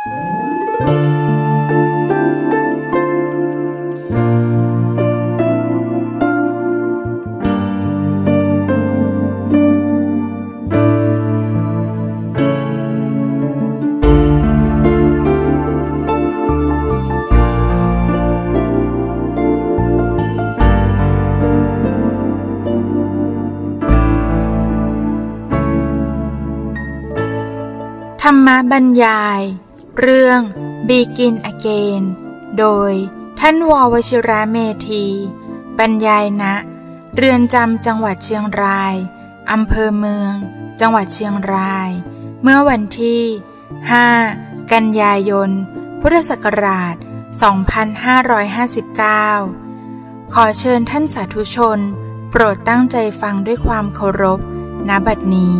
ธรรมบรรยายเรื่อง Begin Again โดยท่านว.วชิระเมธีบรรยายณเรือนจำจังหวัดเชียงรายอำเภอเมืองจังหวัดเชียงรายเมื่อวันที่5กันยายนพุทธศักราช2559ขอเชิญท่านสาธุชนโปรดตั้งใจฟังด้วยความเคารพณบัดนี้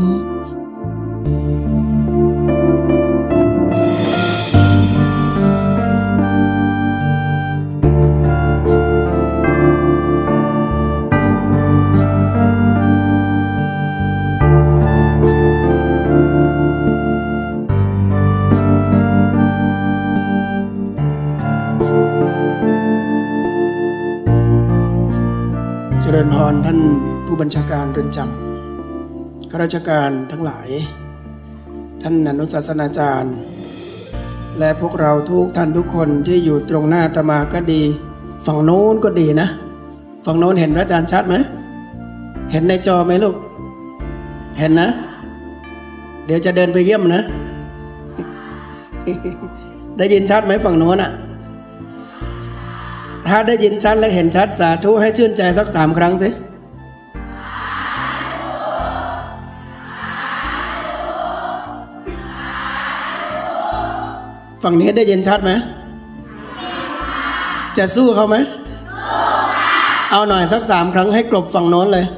เจริญพรท่านผู้บัญชาการเรือนจำข้าราชการทั้งหลายท่านอนุศาสนาจารย์และพวกเราทุกท่านทุกคนที่อยู่ตรงหน้าอาตมาก็ดีฝั่งโน้นก็ดีนะฝั่งโน้นเห็นพระอาจารย์ชัดไหมเห็นในจอไหมลูกเห็นนะเดี๋ยวจะเดินไปเยี่ยมนะ ได้ยินชัดไหมฝั่งโน้นอ่ะถ้าได้ยินชัดและเห็นชัดสาธุให้ชื่นใจสัก3 ครั้งสิฝั่งนี้ได้ยินชัดไหมจะสู้เขาไหมเอาหน่อยสัก3 ครั้งให้กลบฝั่งโน้นเลย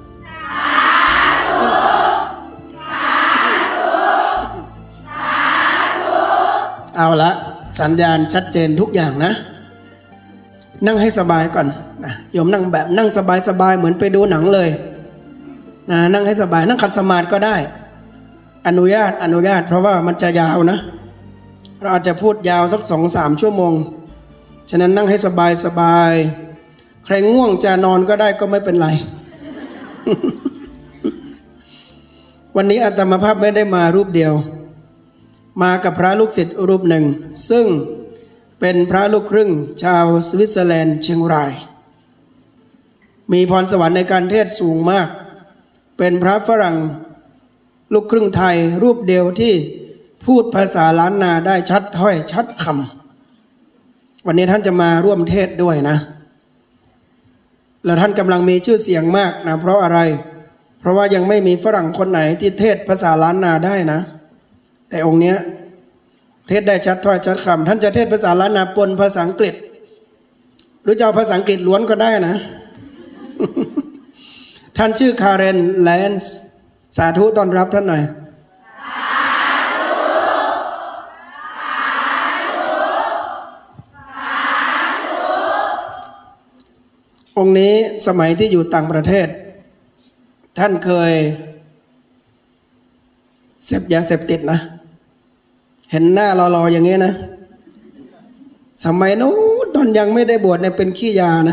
เอาละสัญญาณชัดเจนทุกอย่างนะนั่งให้สบายก่อนนะโยมนั่งแบบนั่งสบายๆเหมือนไปดูหนังเลยนะนั่งให้สบายนั่งขัดสมาธิก็ได้อนุญาตเพราะว่ามันจะยาวนะเราอาจจะพูดยาวสัก 2-3 ชั่วโมงฉะนั้นนั่งให้สบายใครง่วงจะนอนก็ได้ก็ไม่เป็นไร วันนี้อาตมาภาพไม่ได้มารูปเดียวมากับพระลูกศิษย์รูปหนึ่งซึ่งเป็นพระลูกครึ่งชาวสวิตเซอร์แลนด์เชียงรายมีพรสวรรค์ในการเทศสูงมากเป็นพระฝรั่งลูกครึ่งไทยรูปเดียวที่พูดภาษาล้านนาได้ชัดถ้อยชัดคำวันนี้ท่านจะมาร่วมเทศด้วยนะแล้วท่านกำลังมีชื่อเสียงมากนะเพราะอะไรเพราะว่ายังไม่มีฝรั่งคนไหนที่เทศภาษาล้านนาได้นะแต่องค์เนี้ยเทศได้ชัดถ้อยชัดคำท่านจะเทศภาษาล้านนาปนภาษาอังกฤษหรือจะเอาภาษาอังกฤษล้วนก็ได้นะ ท่านชื่อคาเรนแลนส์สาธุต้อนรับท่านหน่อยองค์นี้สมัยที่อยู่ต่างประเทศท่านเคยเสพยาเสพติดนะเห็นหน้ารอๆอย่างนี้นะสมัยนู้นตอนยังไม่ได้บวชเนี่ยเป็นขี้ยานะ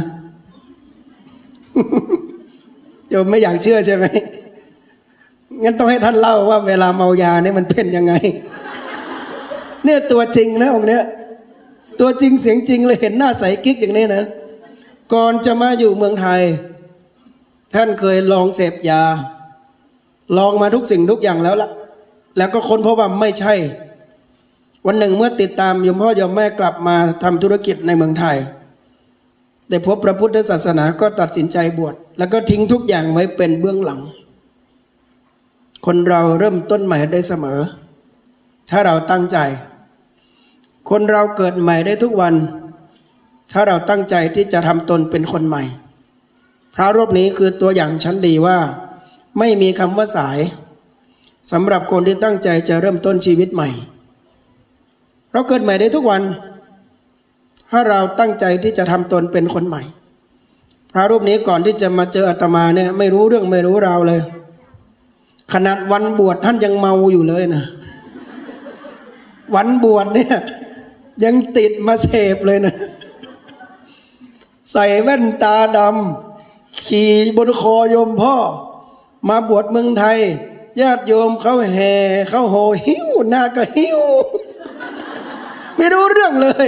โยมไม่อยากเชื่อใช่ไหมงั้นต้องให้ท่านเล่าว่าเวลาเมายาเนี่ยมันเป็นยังไง เนี่ยตัวจริงนะองค์เนี้ยตัวจริงเสียงจริงเลยเห็นหน้าใสกิ๊กอย่างนี้นะก่อนจะมาอยู่เมืองไทยท่านเคยลองเสพยาลองมาทุกสิ่งทุกอย่างแล้วละแล้วก็ค้นพบว่าไม่ใช่วันหนึ่งเมื่อติดตามโยมพ่อโยมแม่กลับมาทำธุรกิจในเมืองไทยได้พบพระพุทธศาสนาก็ตัดสินใจบวชแล้วก็ทิ้งทุกอย่างไว้เป็นเบื้องหลังคนเราเริ่มต้นใหม่ได้เสมอถ้าเราตั้งใจคนเราเกิดใหม่ได้ทุกวันถ้าเราตั้งใจที่จะทำตนเป็นคนใหม่พระรูปนี้คือตัวอย่างชั้นดีว่าไม่มีคำว่าสายสำหรับคนที่ตั้งใจจะเริ่มต้นชีวิตใหม่เราเกิดใหม่ได้ทุกวันถ้าเราตั้งใจที่จะทำตนเป็นคนใหม่พระรูปนี้ก่อนที่จะมาเจออาตมาเนี่ยไม่รู้เรื่องไม่รู้ราวเลยขนาดวันบวชท่านยังเมาอยู่เลยนะวันบวชเนี่ยยังติดมาเสพเลยนะใส่แว่นตาดำขี่บนคอโยมพ่อมาบวชเมืองไทยญาติโยมเขาแห่เขาโห่หิ้วหน้าก็หิ้วไม่รู้เรื่องเลย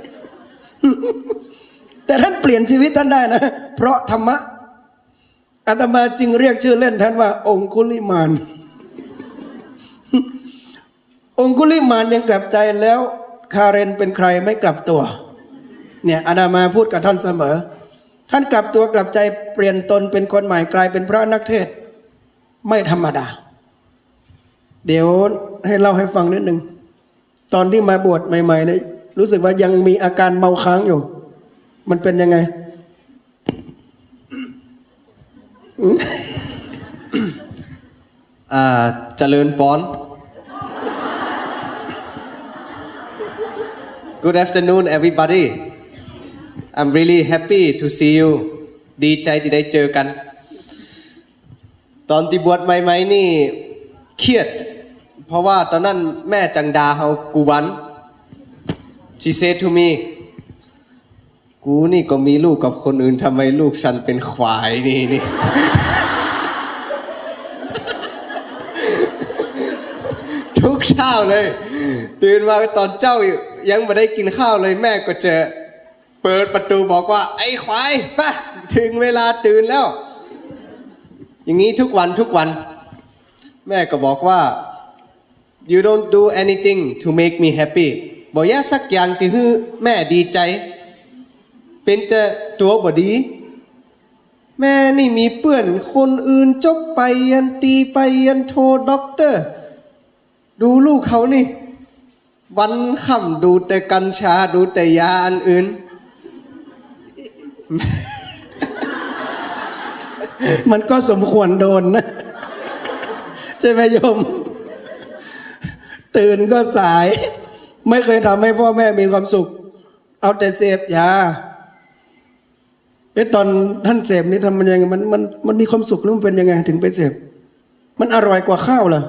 แต่ท่านเปลี่ยนชีวิตท่านได้นะเพราะธรรมะอาตมาจึงเรียกชื่อเล่นท่านว่าองคุลิมานองคุลิมานยังกลับใจแล้วคาเรนเป็นใครไม่กลับตัวเนี่ยอาตมาพูดกับท่านเสมอท่านกลับตัวกลับใจเปลี่ยนตนเป็นคนใหม่กลายเป็นพระนักเทศน์ไม่ธรรมดาเดี๋ยวให้เล่าให้ฟังนิดนึงตอนที่มาบวชใหม่ๆเนี่ยรู้สึกว่ายังมีอาการเมาค้างอยู่มันเป็นยังไงเจริญปอน Good afternoon everybody I'm really happy to see you ดีใจที่ได้เจอกันตอนที่บวชใหม่ๆนี่เครียดเพราะว่าตอนนั้นแม่จังดาเฮากูวัน She said to me กูนี่ก็มีลูกกับคนอื่นทำไมลูกฉันเป็นควายนี่ ทุกเช้าเลยตื่นมาตอนเจ้ายังไม่ได้กินข้าวเลยแม่ก็จะเปิดประตูบอกว่าไอ้ควายไปถึงเวลาตื่นแล้วอย่างนี้ทุกวันแม่ก็บอกว่า you don't do anything to make me happy บอกอย่าสักอย่างที่ให้แม่ดีใจเป็นแต่ตัวบดีแม่นี่มีเปื่อนคนอื่นจบไปยันตีไปยันโทรด็อกเตอร์ดูลูกเขานี่วันค่ำดูแต่กัญชาดูแต่ยาอันอื่นมันก็สมควรโดนนะใช่ไหมโยมตื่นก็สายไม่เคยทำให้พ่อแม่มีความสุขเอาแต่เสพยาตอนท่านเสพนี่ทำมันยังไงมันมีความสุขหรือมันเป็นยังไงถึงไปเสพมันอร่อยกว่าข้าวเหรอ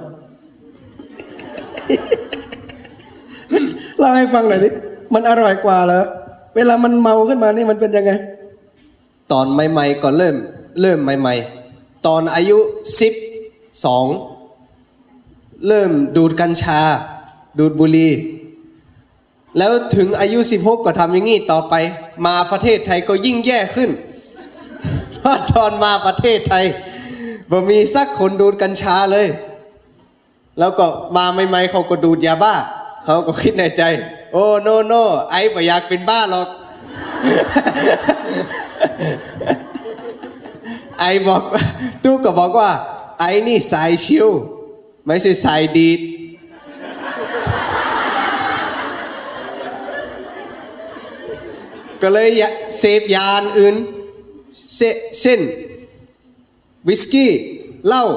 เล่าให้ฟังหน่อยดิมันอร่อยกว่าเหรอเวลามันเมาขึ้นมานี่มันเป็นยังไงตอนใหม่ๆก็เริ่มใหม่ๆตอนอายุ12เริ่มดูดกัญชาดูดบุหรี่แล้วถึงอายุ16ก็ทำอย่างนี้ต่อไปมาประเทศไทยก็ยิ่งแย่ขึ้นเพราะตอนมาประเทศไทยบ่มีสักคนดูดกัญชาเลยแล้วก็มาใหม่ๆเขาก็ดูดยาบ้าเขาก็คิดในใจโอ้โนไอ้บ่อยากเป็นบ้าหรอก ไอ้บอกตู้ก็บอกว่าไอ้นี่สายชิวไม่ใช่สายดีดก็เลยเสพยาอื่นเช่นวิสกี้เหล้า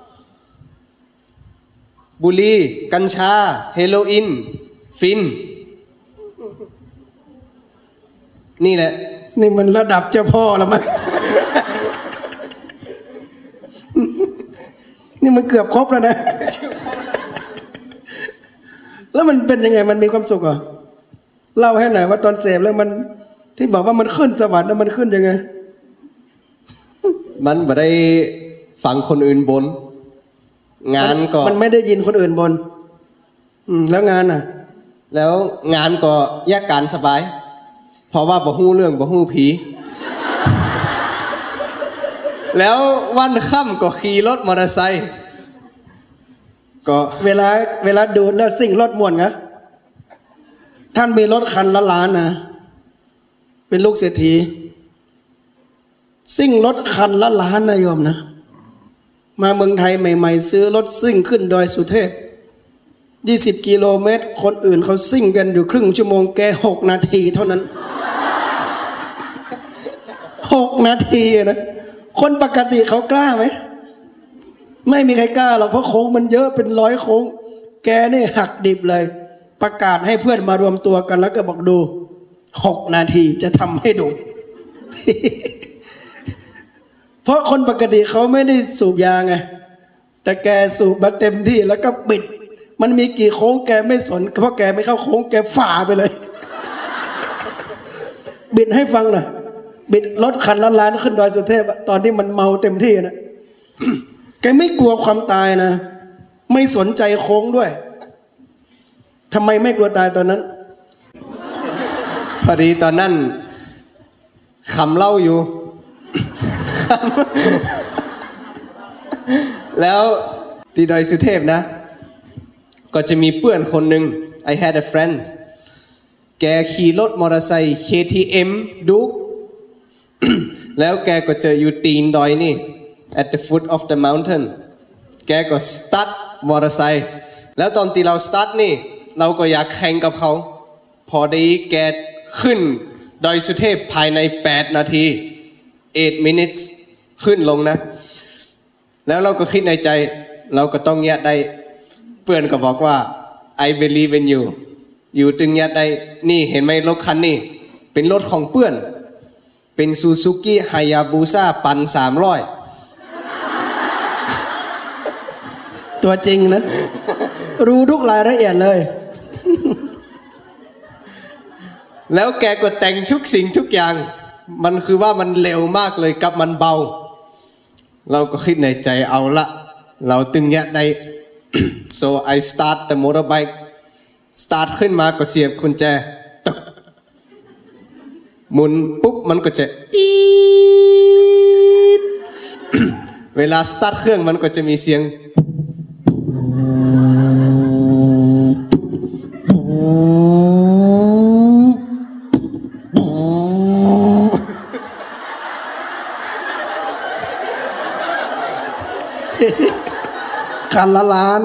บุหรี่กัญชาเฮโรอีนฟินนี่แหละนี่มันระดับเจ้าพ่อแล้วมั้ง นี่มันเกือบครบแล้วนะ แล้วมันเป็นยังไงมันมีความสุขเหรอเล่าให้หน่อยว่าตอนเสพแล้วมันที่บอกว่ามันขึ้นสวรรค์แล้วมันขึ้นยังไงมันไม่ได้ฟังคนอื่นบ่นงานก็มันไม่ได้ยินคนอื่นบ่นแล้วงานอ่ะแล้วงานก็แยกการสบายเพราะว่าบ่ฮู้เรื่องบ่ฮู้ผี แล้ววันค่ำก็ขี่รถมอเตอร์ไซค์ก็เวลาดูดแล้วซิ่งรถม่วนนะท่านมีรถคันละล้านนะเป็นลูกเศรษฐีซิ่งรถคันละล้านนะโยมนะมาเมืองไทยใหม่ๆซื้อรถซิ่งขึ้นดอยสุเทพ20 กิโลเมตรคนอื่นเขาซิ่งกันอยู่ครึ่งชั่วโมงแก6 นาทีเท่านั้น 6 นาทีนะคนปกติเขากล้าไหมไม่มีใครกล้าหรอกเพราะโค้งมันเยอะเป็น100 โค้งแกนี่หักดิบเลยประกาศให้เพื่อนมารวมตัวกันแล้วก็บอกดู6 นาทีจะทำให้ดู เพราะคนปกติเขาไม่ได้สูบยาไงแต่แกสูบมาเต็มที่แล้วก็มันมีกี่โค้งแกไม่สนเพราะแกไม่เข้าโค้งแกฝ่าไปเลย บิดให้ฟังหน่อยบิดรถคันล้านๆขึ้นดอยสุเทพตอนที่มันเมาเต็มที่นะ แกไม่กลัวความตายนะไม่สนใจโค้งด้วยทำไมไม่กลัวตายตอนนั้นพอดีตอนนั้นขำเหล้าอยู่ แล้วที่ดอยสุเทพนะก็จะมีเพื่อนคนหนึ่ง I had a friend แกขี่รถมอเตอร์ไซค์ KTM ดุก แล้วแกก็เจออยู่ตีนดอยนี่ at the foot of the mountain แกก็สตาร์ทมอเตอร์ไซค์แล้วตอนที่เราสตาร์ทนี่เราก็อยากแข่งกับเขาพอดีแกขึ้นดอยสุเทพภายใน8นาที8 minutes ขึ้นลงนะแล้วเราก็คิดในใจเราก็ต้องแยกได้เพื่อนก็บอกว่า I believe in you อยู่ตึงแยกได้นี่เห็นไหมรถคันนี้เป็นรถของเพื่อนเป็นซูซูกิฮายาบุซ่าปัน300 ตัวจริงนะ รู้ทุกรายละเอียดเลยแล้วแกก็แต่งทุกสิ่งทุกอย่างมันคือว่ามันเร็วมากเลยกับมันเบาเราก็คิดในใจเอาละเราตึงแยกได้ so I start the motorbike start ขึ้นมาก็เสียบกุญแจตึกหมุนปุ๊บมันก็จะอีด เวลา start เครื่องมันก็จะมีเสียงคันละล้าน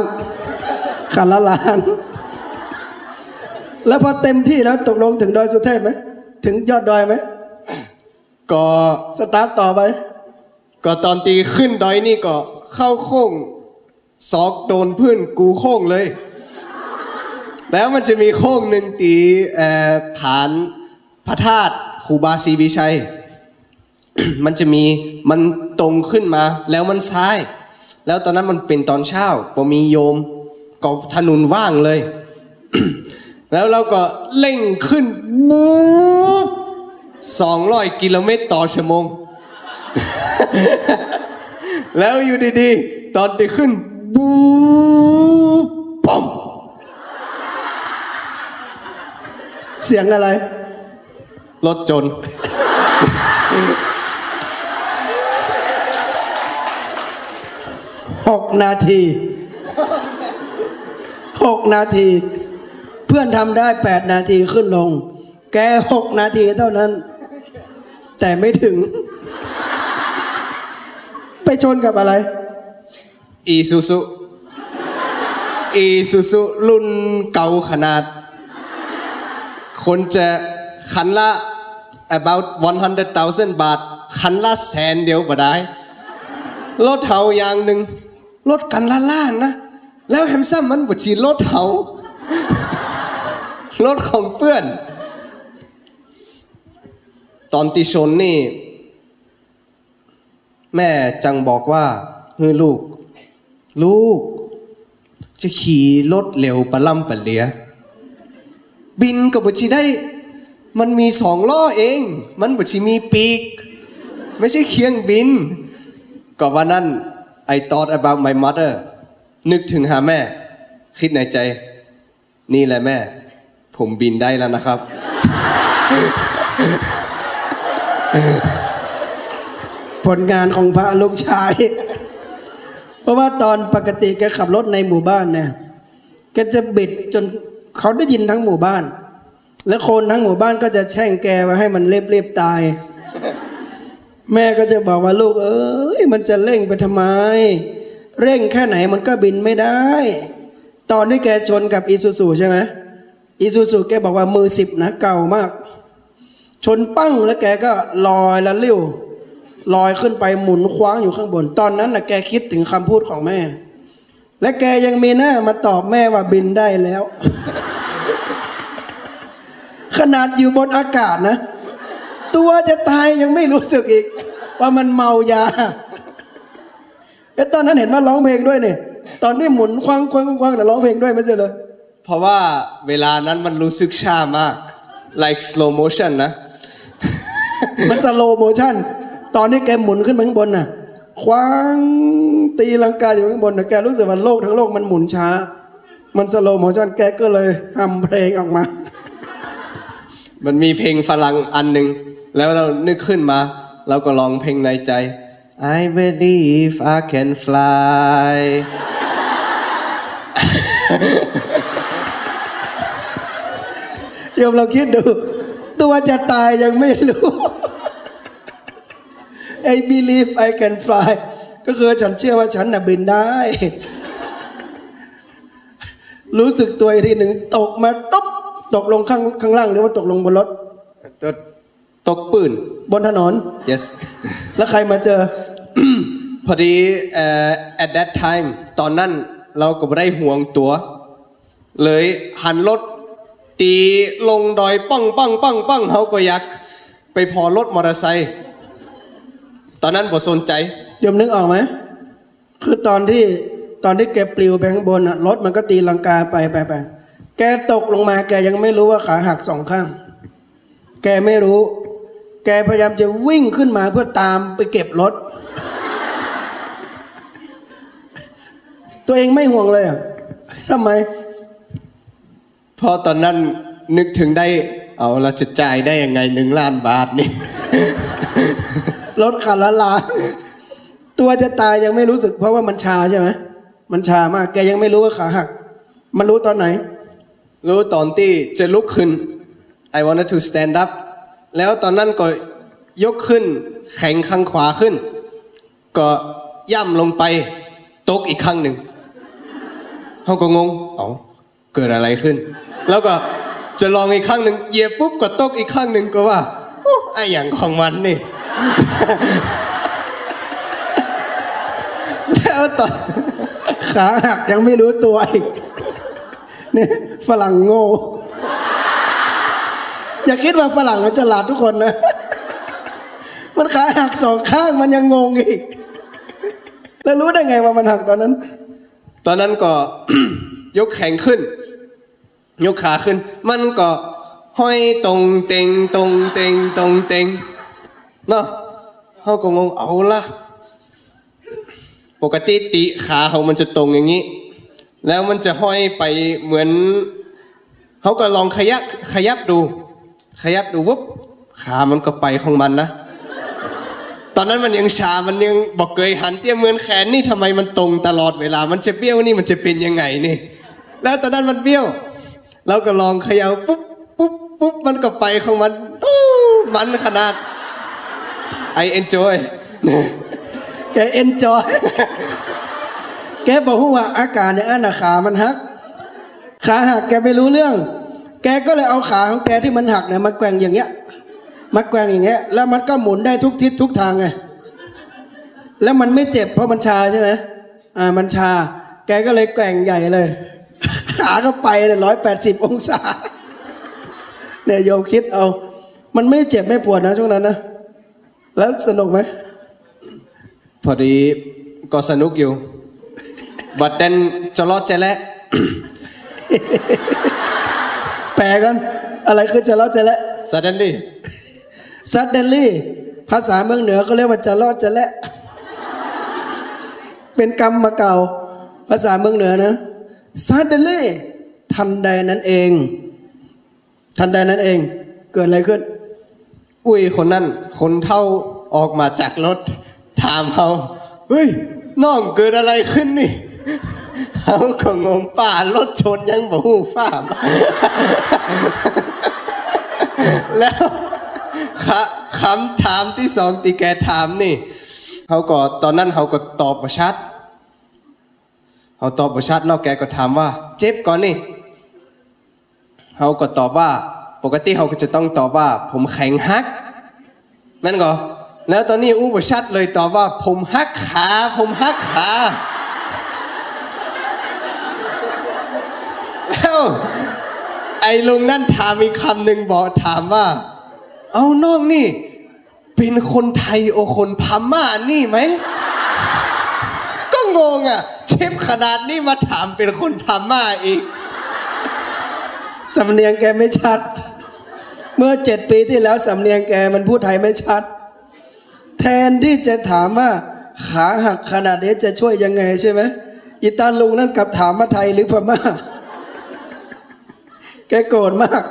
แล้วพอเต็มที่แล้วตกลงถึงดอยสุเทพไหมถึงยอดดอยไหมก็สตาร์ทต่อไปก็ตอนตีขึ้นดอยนี่ก็เข้าโค้งซอกโดนพื้นกูโค้งเลยแล้วมันจะมีโค้งหนึ่งตีฐานพระธาตุครูบาศรีวิชัย มันจะมีมันตรงขึ้นมาแล้วมันซ้ายแล้วตอนนั้นมันเป็นตอนเช้าพอมีโยมก็ถนนว่างเลย แล้วเราก็เร่งขึ้น200 กิโลเมตรต่อชั่วโมง แล้วอยู่ดีๆตอนที่ขึ้นบูปั๊มเสียงอะไรรถจน 6 นาทีเพื่อนทำได้8 นาทีขึ้นลงแก6 นาทีเท่านั้นแต่ไม่ถึงไปชนกับอะไรอีซูซูรุ่นเก่าขนาดคนจะคันละ about 100,000 บาทคันละ100,000เดียวบ่ได้รถเถาอย่างหนึ่งรถกันละล้านนะแล้วแฮมซัมมันบ่ชีรถเถารถของเพื่อนตอนที่ชนนี่แม่จังบอกว่าเฮ้ยลูกจะขี่รถเร็วปะล่ำปะเหลียบินก็บ่ชีได้มันมี2 ล้อเองมันบ่ชีมีปีกไม่ใช่เครื่องบินก็วันนั้น I thought about my mother นึกถึงหาแม่คิดในใจนี่แหละแม่ผมบินได้แล้วนะครับผลงานของพระลูกชาย เพราะว่าตอนปกติแกขับรถในหมู่บ้านเนี่ยแกจะบิดจนเขาได้ยินทั้งหมู่บ้านและคนทั้งหมู่บ้านก็จะแช่งแกว่าให้มันเรียบตายแม่ก็จะบอกว่าลูกเอ้ยมันจะเร่งไปทำไมเร่งแค่ไหนมันก็บินไม่ได้ตอนที่แกชนกับอีซูซูใช่ไหมอีซูซูแกบอกว่ามือ10นะเก่ามากชนปั้งแล้วแกก็ลอยละลิ้วลอยขึ้นไปหมุนคว้างอยู่ข้างบนตอนนั้นแกคิดถึงคำพูดของแม่และแกยังมีหน้ามาตอบแม่ว่าบินได้แล้ว ขนาดอยู่บนอากาศนะตัวจะตายยังไม่รู้สึกอีกว่ามันเมายาแล้วตอนนั้นเห็นว่าร้องเพลงด้วยเนี่ยตอนนี้หมุนคว้างคว้างคว้างแต่ร้องเพลงด้วยไม่ใช่เลยเพราะว่าเวลานั้นมันรู้สึกช้ามาก like slow motion นะมัน slow motion ตอนนี้แกหมุนขึ้นมาข้างบนน่ะคว้างตีลังกาอยู่ข้างบนน่ะแกรู้สึกว่าโลกทั้งโลกมันหมุนช้ามัน slow motion แกก็เลยทำเพลงออกมามันมีเพลงฝรั่งอันหนึ่งแล้วเรานึกขึ้นมาเราก็ร้องเพลงในใจ I believe I can fly โยมเราคิดดูตัวจะตายยังไม่รู้ I believe I can fly ก็คือฉันเชื่อว่าฉันน่ะบินได้ รู้สึกตัวอีกทีหนึ่งตกมาตกลงข้างล่างหรือว่าตกลงบนรถตกปืนบนถนน yes แล้วใครมาเจอพอดี at that time ตอนนั้นเราก็ไม่ได้ห่วงตัวเลยหันรถตีลงดอยปังเขาก็อยากไปพอรถมอเตอร์ไซค์ตอนนั้นบ่สนใจยมนึกออกไหมคือตอนที่แกปลิวไปข้างบนรถมันก็ตีลังกาไปแกตกลงมาแกยังไม่รู้ว่าขาหักสองข้างแกไม่รู้แกพยายามจะวิ่งขึ้นมาเพื่อตามไปเก็บรถ ตัวเองไม่ห่วงเลยอ่ะทำไมพอตอนนั้นนึกถึงได้เอาเราจะจ่ายได้ยังไง1 ล้านบาทนี่รถคันละล้านตัวจะตายยังไม่รู้สึกเพราะว่ามันชาใช่ไหมมันชามากแกยังไม่รู้ว่าขาหักมันรู้ตอนไหนรู้ตอนที่จะลุกขึ้น I wanted to stand up แล้วตอนนั้นก็ยกขึ้นแขนข้างขวาขึ้นก็ย่ำลงไปตกอีกครั้งหนึ่งเขาก็งงเกิดอะไรขึ้นแล้วก็จะลองอีกครั้งหนึ่งเหยียบปุ๊บก็ตกอีกครั้งหนึ่งก็ว่าไอ้อย่างของมันนี่ แล้วต่อขาหักยังไม่รู้ตัวอีกเนี่ยฝรั่งโง่อย่าคิดว่าฝรั่งมันฉลาดทุกคนนะมันขาหัก2 ข้างมันยังงงอีกแล้วรู้ได้ไงว่ามันหักตอนนั้นก็ ยกแขนขึ้นยกขาขึ้นมันก็ห้อยตรงเต็งเนาะเขาก็งงเอาละปกติติขาเขามันจะตรงอย่างนี้แล้วมันจะห้อยไปเหมือนเขาก็ลองขยับดูวุ๊บขามันก็ไปของมันนะตอนนั้นมันยังชามันยังบอกเคยหันเตี้ยเหมือนแขนนี่ทำไมมันตรงตลอดเวลามันจะเบี้ยวนี่มันจะเป็นยังไงนี่แล้วตอนนั้นมันเบี้ยวเราก็ลองเขย่าปุ๊บมันก็ไปของมันมันขนาด I enjoy แก enjoy แกบอกว่าอาการเนี่ยขามันหักขาหักแกไม่รู้เรื่องแกก็เลยเอาขาของแกที่มันหักเนี่ยมาแกว่งอย่างเงี้ยแล้วมันก็หมุนได้ทุกทิศทุกทางไงแล้วมันไม่เจ็บเพราะมันชาใช่ไหมมันชาแกก็เลยแกว่งใหญ่เลยขาก็ไปเลย180 องศาเนี่ยโยมคิดเอามันไม่เจ็บไม่ปวดนะช่วงนั้นนะแล้วสนุกไหมพอดีก็สนุกอยู่บัดเดนจะรอดจะและแปลกันอะไรคือจะรอดจะและ suddenly ภาษาเมืองเหนือก็เรียกว่าจะรอดจะและเป็นกรรมมาเก่าภาษาเมืองเหนือนะ suddenly ทันใดนั้นเองเกิดอะไรขึ้นคนนั้นคนเท่าออกมาจากรถถามเขาเฮ้ยน้องเกิดอะไรขึ้นนี่เขาก็งงป่ารถชนยังบ่ฮู้ฟ้าแล้วคำถามที่2ที่แกถามนี่เขาก็ตอนนั้นเขาก็ตอบบ่ชัดแล้วแกก็ถามว่าเจ็บก่อนนี่เขาก็ตอบว่าปกติเขาก็จะต้องตอบว่าผมแข็งหักแม่นก็แล้วตอนนี้บ่ชัดเลยตอบว่าผมหักขาแล้วไอ้ลุงนั่นถามอีกคำหนึ่งบอกถามว่าเอาน้องนี่เป็นคนไทยโอคนพม่านี่ไหมก็งงอ่ะเจ็บขนาดนี้มาถามเป็นคนพม่าอีกสำเนียงแกไม่ชัดเมื่อ7 ปีที่แล้วสำเนียงแกมันพูดไทยไม่ชัดแทนที่จะถามว่าขาหักขนาดนี้จะช่วยยังไงใช่ไหมอีตาลุงนั่นกลับถามว่าไทยหรือพม่าแกโกรธมาก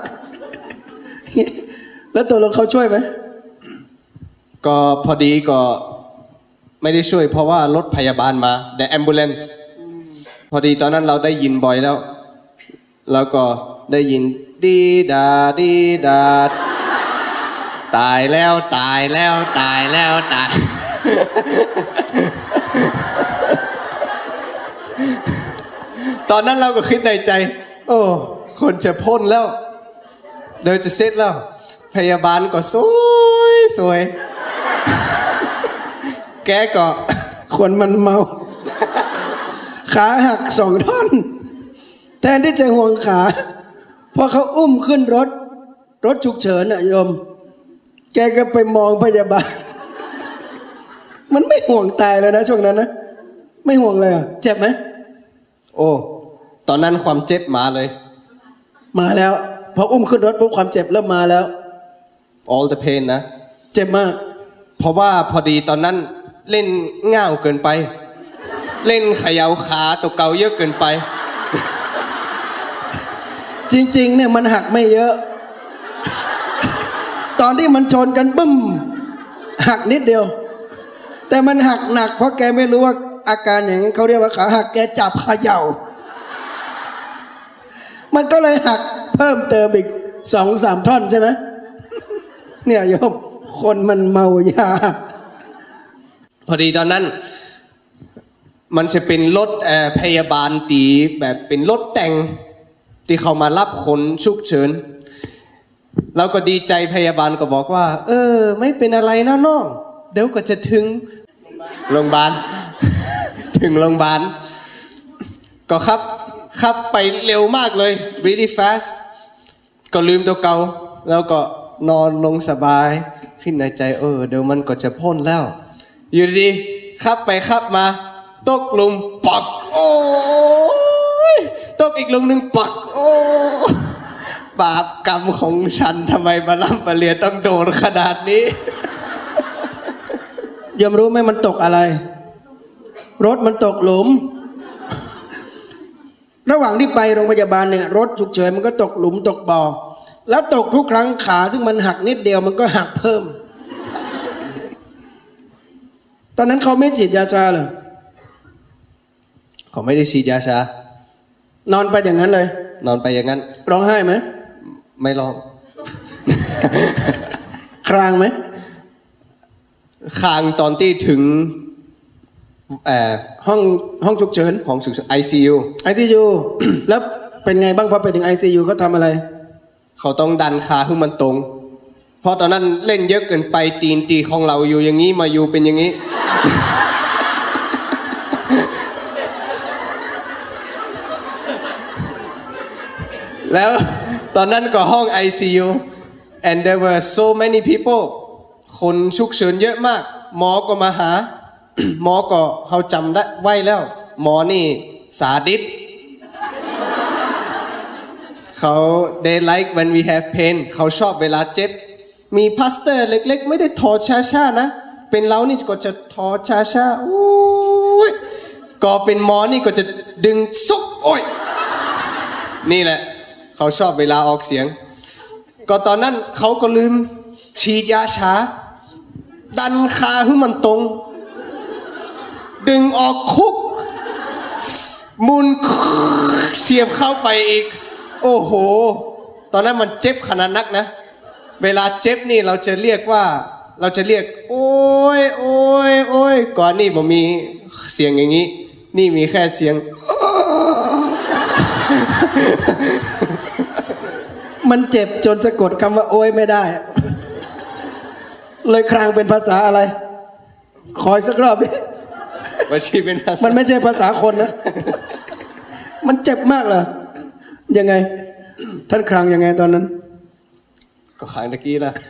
แล้วตัวเราเขาช่วยไหมก็พอดีก็ไม่ได้ช่วยเพราะว่ารถพยาบาลมา The ambulance พอดีตอนนั้นเราได้ยินบ่อยแล้วก็ได้ยินดีดาดีดาตายแล้วตายแล้วตายแล้วตายตอนนั้นเราก็คิดในใจโอ้คนจะพ้นแล้วเดี๋ยวจะเสร็จแล้วพยาบาลก็สวยแกก็คนมันเมาขาหัก2 ท่อนแทนที่จะห่วงขาพอเขาอุ้มขึ้นรถฉุกเฉินน่ะโยมแกก็ไปมองพยาบาลมันไม่ห่วงตายเลยนะช่วงนั้นนะไม่ห่วงเลยเจ็บไหมโอ้ตอนนั้นความเจ็บมาเลยมาแล้วพออุ้มขึ้นรถปุ๊บความเจ็บเริ่มมาแล้ว all the pain นะเจ็บมากเพราะว่าพอดีตอนนั้นเล่นง่าวเกินไปเล่นเขย่าขาตัวเก่าเยอะเกินไปจริงๆเนี่ยมันหักไม่เยอะตอนที่มันชนกันบึ้มหักนิดเดียวแต่มันหักหนักเพราะแกไม่รู้ว่าอาการอย่างนั้นเขาเรียกว่าขาหักแกจับเขย่ามันก็เลยหักเพิ่มเติมอีก2-3 ท่อนใช่ไหมเนี่ยโยมคนมันเมายาพอดีตอนนั้นมันจะเป็นรถพยาบาลตีแบบเป็นรถแต่งที่เขามารับคนฉุกเฉินเราก็ดีใจพยาบาลก็บอกว่าไม่เป็นอะไรนะน้องเดี๋ยวก็จะถึงโรงพยาบาลถึงโรงพยาบาลก็ขับไปเร็วมากเลย really fast ก็ลืมตัวเก่าแล้วก็นอนลงสบายขึ้นในใจเดี๋ยวมันก็จะพ้นแล้วอยู่ดีขับไปขับมาตกหลุมปักโอ้ยตกอีกหลุมหนึ่งปักโอ้บาปกรรมของฉันทำไมมาล่ำมาเรียนต้องโดนขนาดนี้ยอมรู้ไหมมันตกอะไรรถมันตกหลุมระหว่างที่ไปโรงพยาบาลเนี่ยรถฉุกเฉินมันก็ตกหลุมตกบ่อแล้วตกทุกครั้งขาซึ่งมันหักนิดเดียวมันก็หักเพิ่มตอนนั้นเขาไม่ฉีดยาชาเหรอเขาไม่ได้ฉีดยาชานอนไปอย่างนั้นเลยนอนไปอย่างนั้นร้องไห้ไหมไม่ร้องครางไหมครางตอนที่ถึงห้องฉุกเฉินห้องฉุกเฉิน ICU แล้วเป็นไงบ้างพอไปถึง ICU เขาทำอะไรเขาต้องดันขาให้มันตรงเพราะตอนนั้นเล่นเยอะเกินไปตีของเราอยู่อย่างนี้มาอยู่เป็นอย่างนี้ แล้วตอนนั้นก็ห้อง ICU and there were so many people คนฉุกเฉินเยอะมากหมอก็มาหา หมอก็เขาจำได้ไว้แล้วหมอนี่สาดิสเขา they like when we have pain เขาชอบเวลาเจ็บมีพลาสเตอร์เล็กๆไม่ได้ถอดช้าๆนะเป็นเรานี่ก็จะถอดช้าๆโอ้ยก็เป็นหมอนี่ก็จะดึงซุกโอ้ยนี่แหละเขาชอบเวลาออกเสียงก็ตอนนั้นเขาก็ลืมฉีดยาชาดันขาให้มันตรงดึงออกคุกมุนเสียบเข้าไปอีกโอ้โหตอนนั้นมันเจ็บขนาดนักนะเวลาเจ็บนี่เราจะเรียกโอ้ยโอ้ยโอ้ยก่อนนี่ผมมีเสียงอย่างนี้นี่มีแค่เสียงมันเจ็บจนสะกดคำว่าโอ้ยไม่ได้เลยครางเป็นภาษาอะไรขออีกสักรอบดิมันไม่ใช่ภาษาคนนะมันเจ็บมากเหรอยังไงท่านครางยังไงตอนนั้นก็ครางตะกี้นะ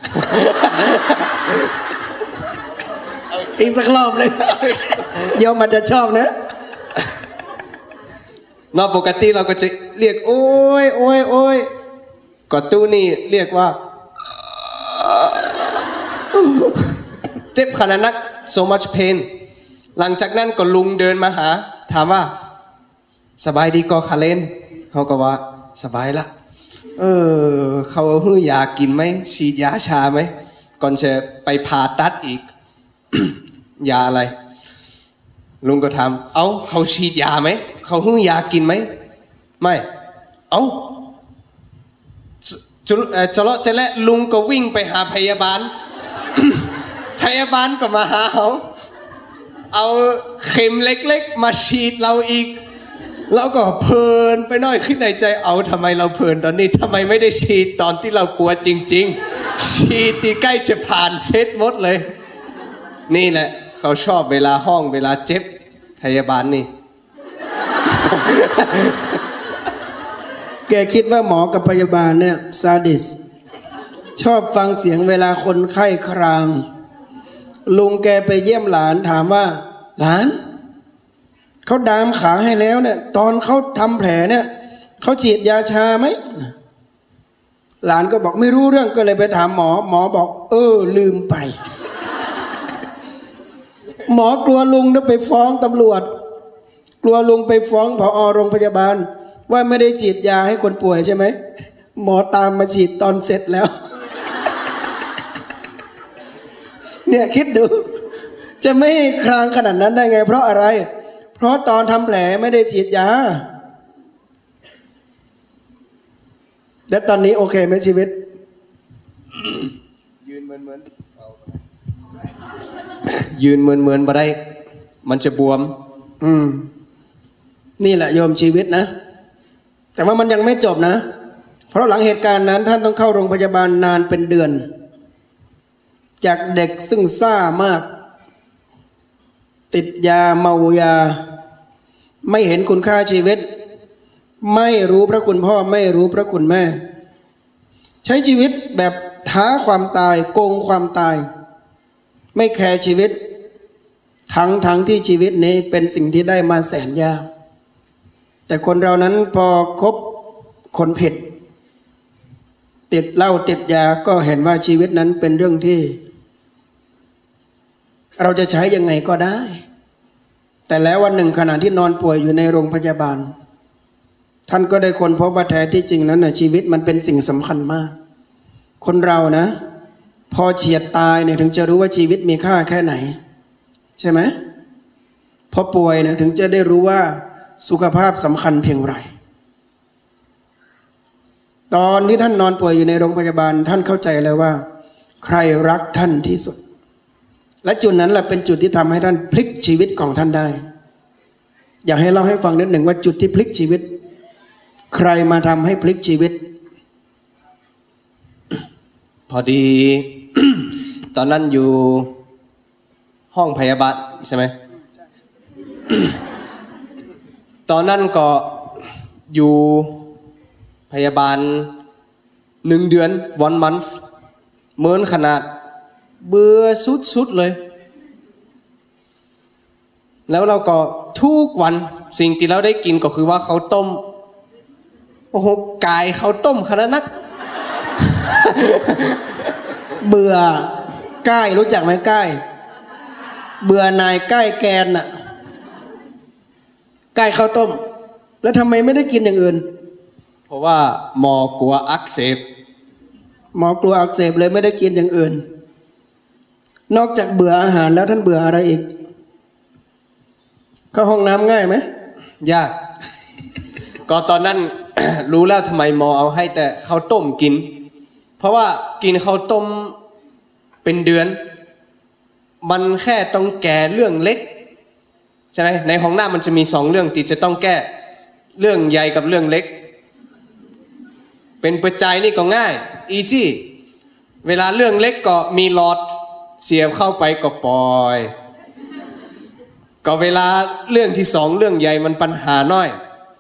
อีกสักรอบเลยเดี๋ยวมันจะชอบนะนอกปกติเราก็จะเรียกโอ้ยโอ้ยโอ้ยก็ตู้นี่เรียกว่าเจ็บขนาดนัก so much pain หลังจากนั้นก็ลุงเดินมาหาถามว่าสบายดีก็คาเลนเขาก็ว่าสบายละเขาให้ยากินไหมฉีดยาชาไหมก่อนจะไปผ่าตัดอีก ยาอะไรลุงก็ถามเขาฉีดยาไหมเขาให้ยากินไหมไม่จะเลาะจะและลุงก็วิ่งไปหาพยาบาล พยาบาลก็มาหาเอาเข็มเล็กๆมาฉีดเราอีกแล้วก็เพลินไปหน่อยขึ้นในใจทำไมเราเพลินตอนนี้ทำไมไม่ได้ฉีดตอนที่เราปวดจริงๆฉีดที่ใกล้จะผ่านเซตหมดเลยนี่แหละเขาชอบเวลาห้องเวลาเจ็บพยาบาลนี่แกคิดว่าหมอกับพยาบาลเนี่ยซาดิสชอบฟังเสียงเวลาคนไข้ครางลุงแกไปเยี่ยมหลานถามว่าหลานเขาดามขาให้แล้วเนี่ยตอนเขาทำแผลเนี่ยเขาฉีดยาชาไหมหลานก็บอกไม่รู้เรื่องก็เลยไปถามหมอหมอบอกลืมไป หมอกลัวลุงจะไปฟ้องตำรวจกลัวลุงไปฟ้องผอ.โรงพยาบาลว่าไม่ได้ฉีดยาให้คนป่วยใช่ไหมหมอตามมาฉีดตอนเสร็จแล้ว เนี่ยคิดดูจะไม่คลางขนาดนั้นได้ไงเพราะอะไรเพราะตอนทำแผลไม่ได้ฉีดยาและตอนนี้โอเคไหมชีวิตยืนเหมือนยืนเหมือนบ่ได้มันจะบวมนี่แหละโยมชีวิตนะแต่ว่ามันยังไม่จบนะเพราะหลังเหตุการณ์นั้นท่านต้องเข้าโรงพยาบาลนานเป็นเดือนจากเด็กซึ่งซ่ามากติดยาเมายาไม่เห็นคุณค่าชีวิตไม่รู้พระคุณพ่อไม่รู้พระคุณแม่ใช้ชีวิตแบบท้าความตายโกงความตายไม่แคร์ชีวิตทั้งที่ชีวิตนี้เป็นสิ่งที่ได้มาแสนยากแต่คนเรานั้นพอคบคนผิดติดเหล้าติดยาก็เห็นว่าชีวิตนั้นเป็นเรื่องที่เราจะใช้ยังไงก็ได้แต่แล้ววันหนึ่งขณะที่นอนป่วยอยู่ในโรงพยาบาลท่านก็ได้ค้นพบว่าแท้ที่จริงแล้วชีวิตมันเป็นสิ่งสำคัญมากคนเรานะพอเฉียดตายเนี่ยถึงจะรู้ว่าชีวิตมีค่าแค่ไหนใช่ไหมพอป่วยเนี่ยถึงจะได้รู้ว่าสุขภาพสำคัญเพียงไรตอนที่ท่านนอนป่วยอยู่ในโรงพยาบาลท่านเข้าใจแล้วว่าใครรักท่านที่สุดและจุดนั้นแหละเป็นจุดที่ทำให้ท่านพลิกชีวิตของท่านได้อยากให้เล่าให้ฟังนิดหนึ่งว่าจุดที่พลิกชีวิตใครมาทำให้พลิกชีวิตพอดี ตอนนั้นอยู่ห้องพยาบาลใช่ไหม ตอนนั้นก็อยู่พยาบาล1 เดือน1 month เหมือนขนาดเบื่อสุดๆเลยแล้วเราก็ทุกวันสิ่งที่เราได้กินก็คือว่าข้าวต้มโอ้โหกายข้าวต้มขนาดนักเบื่อก้ายรู้จักไหมก้ายเบื่อนายก้ายแกนน่ะก้ายข้าวต้มแล้วทำไมไม่ได้กินอย่างอื่นเพราะว่าหมอกลัวอักเสบหมอกลัวอักเสบเลยไม่ได้กินอย่างอื่นนอกจากเบื่ออาหารแล้วท่านเบื่ออะไรอีกเข้าห้องน้ำง่ายไหมยาก ก็ตอนนั้น รู้แล้วทำไมหมอเอาให้แต่ข้าวต้มกินเพราะว่ากินข้าวต้มเป็นเดือนมันแค่ต้องแก้เรื่องเล็กใช่ไหมในห้องน้ำมันจะมี2 เรื่องที่จะต้องแก้เรื่องใหญ่กับเรื่องเล็กเป็นปัจจัยนี่ก็ง่ายอีซี่เวลาเรื่องเล็กก็มีหลอดเสียบเข้าไปก็ปล่อยก็เวลาเรื่องที่2เรื่องใหญ่มันปัญหาน้อย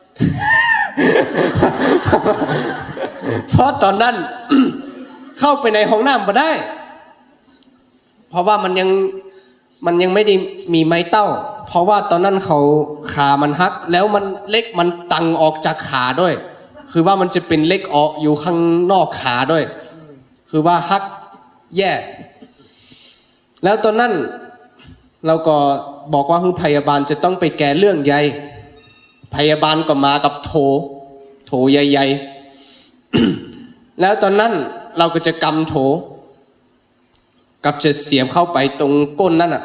เพราะตอนนั้น เข้าไปในห้องน้ำมาได้เพราะว่ามันยังไม่ได้มีไม้เต้าพเพราะว่าตอนนั้นเขาขามันหักแล้วมันเล็กมันตังออกจากขาด้วยคือว่ามันจะเป็นเล็กออกอยู่ข้างนอกขาด้วยคือว่าหักแย่แล้วตอนนั้นเราก็บอกว่าพยาบาลจะต้องไปแก้เรื่องใหญ่พยาบาลก็มากับโถใหญ่ๆ แล้วตอนนั้นเราก็จะกำโถกับจะเสียบเข้าไปตรงก้นนั่นอ่ะ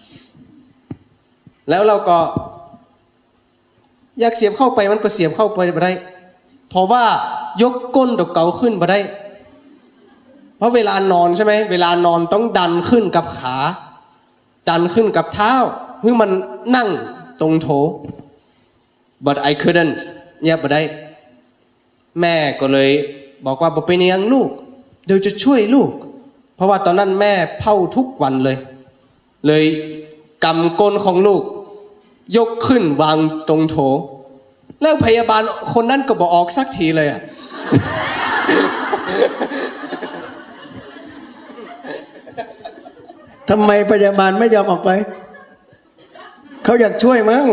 แล้วเราก็อยากเสียบเข้าไปมันก็เสียบเข้าไปไม่ได้เพราะว่ายกก้นดอกเกาขึ้นไม่ได้เพราะเวลานอนใช่ไหมเวลานอนต้องดันขึ้นกับขาดันขึ้นกับเท้าเพื่อมันนั่งตรงโถ but I couldn't เนี่ยไม่ได้แม่ก็เลยบอกว่าบ่เป็นยังลูกเดี๋ยวจะช่วยลูกเพราะว่าตอนนั้นแม่เผาทุกวันเลยกำก้นของลูกยกขึ้นวางตรงโถแล้วพยาบาลคนนั้นก็บอกออกสักทีเลยอ่ะทำไมพยาบาลไม่ยอมออกไปเขาอยากช่วยมั้ง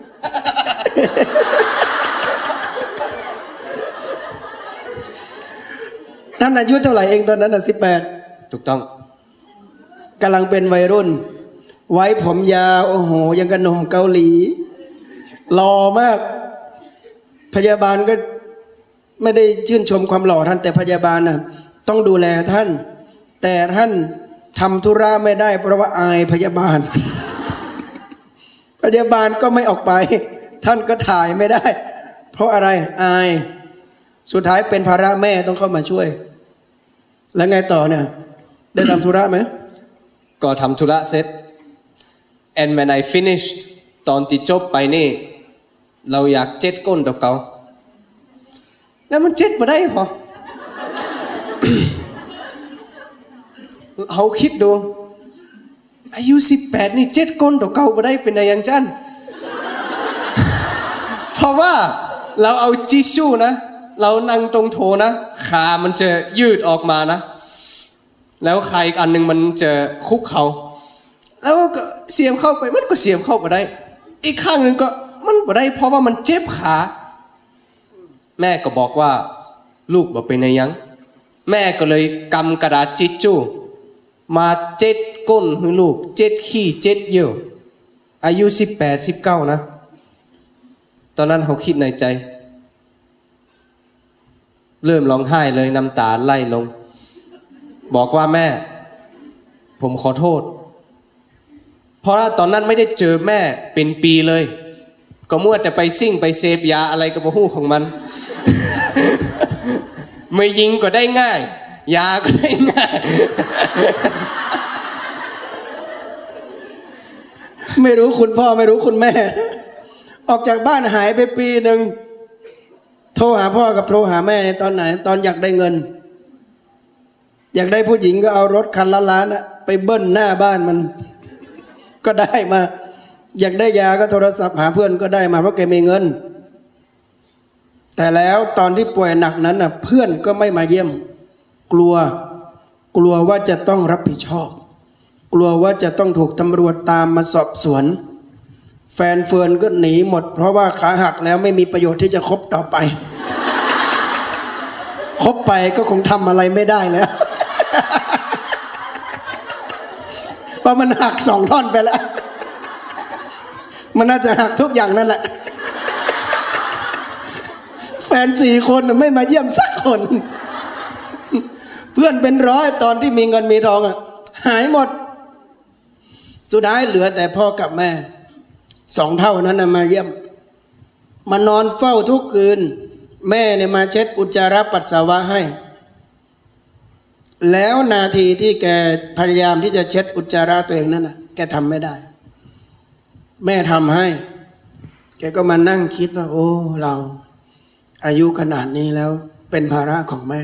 ท่านอายุเท่าไหร่เองตอนนั้น18ถูกต้องกำลังเป็นวัยรุ่นไว้ผมยาวโอ้โหยังกระหนุ่มเกาหลีหล่อมากพยาบาลก็ไม่ได้ชื่นชมความหล่อท่านแต่พยาบาลน่ะต้องดูแลท่านแต่ท่านทำธุระไม่ได้เพราะว่าอายพยาบาล พยาบาลก็ไม่ออกไปท่านก็ถ่ายไม่ได้เพราะอะไรอายสุดท้ายเป็นภาระแม่ต้องเข้ามาช่วยแล้วไงต่อเนี่ยได้ทำธุระไหมก็ทำธุระเสร็จ and when I finished ตอนที่จบไปนี่เราอยากเจ็ดก้นดอกเกาแล้วมันเจ็ดมาได้พอ เขาคิดดูอายุ18นี่เจ็ดก้นดอกเกามาได้เป็นอะไรอย่างจัน เพราะว่าเราเอาจิชชู่นะเรานั่งตรงโถนะขามันจะยืดออกมานะแล้วขาอีกอันหนึ่งมันจะคุกเขาแล้วก็เสียบเข้าไปมันก็เสียบเข้าไปได้อีกข้างหนึ่งก็มันไม่ได้เพราะว่ามันเจ็บขาแม่ก็บอกว่าลูกบ่เป็นอะไรยังแม่ก็เลยกำกระดาษจิชชู่มาเจ็ดก้นให้ลูกเจ็ดขี้เจ็ดเยี่ยวอายุ18-19นะตอนนั้นเขาคิดในใจเริ่มร้องไห้เลยน้ำตาไหลลงบอกว่าแม่ผมขอโทษเพราะว่าตอนนั้นไม่ได้เจอแม่เป็นปีเลยก็มั่วแต่ไปซิ่งไปเสพยาอะไรกับหู้ของมัน ไม่ยิงก็ได้ง่ายยาก็ได้ง่ายไม่รู้คุณพ่อไม่รู้คุณแม่ออกจากบ้านหายไปปีหนึ่งโทรหาพ่อกับโทรหาแม่ในตอนไหนตอนอยากได้เงินอยากได้ผู้หญิงก็เอารถคันละล้านไปเบิ้ลหน้าบ้านมันก็ได้มาอยากได้ยาก็โทรศัพท์หาเพื่อนก็ได้มาเพราะแกมีเงินแต่แล้วตอนที่ป่วยหนักนั้นเพื่อนก็ไม่มาเยี่ยมกลัวว่าจะต้องรับผิดชอบกลัวว่าจะต้องถูกตำรวจตามมาสอบสวนแฟนเฟิร์นก็หนีหมดเพราะว่าขาหักแล้วไม่มีประโยชน์ที่จะคบต่อไป คบไปก็คงทำอะไรไม่ได้แล้ว เพราะมันหัก2 ท่อนไปแล้ว มันน่าจะหักทุกอย่างนั่นแหละ แฟน4 คนไม่มาเยี่ยมสักคน เพื่อนเป็นร้อยตอนที่มีเงินมีทองหายหมดสุดท้ายเหลือแต่พ่อกับแม่2 เท่านั้นมาเยี่ยมมานอนเฝ้าทุกคืนแม่เนี่ยมาเช็ดอุจจาระปัสสาวะให้แล้วนาทีที่แกพยายามที่จะเช็ดอุจจาระตัวเองนั่นแกทำไม่ได้แม่ทำให้แกก็มานั่งคิดว่าโอ้เราอายุขนาดนี้แล้วเป็นภาระของแม่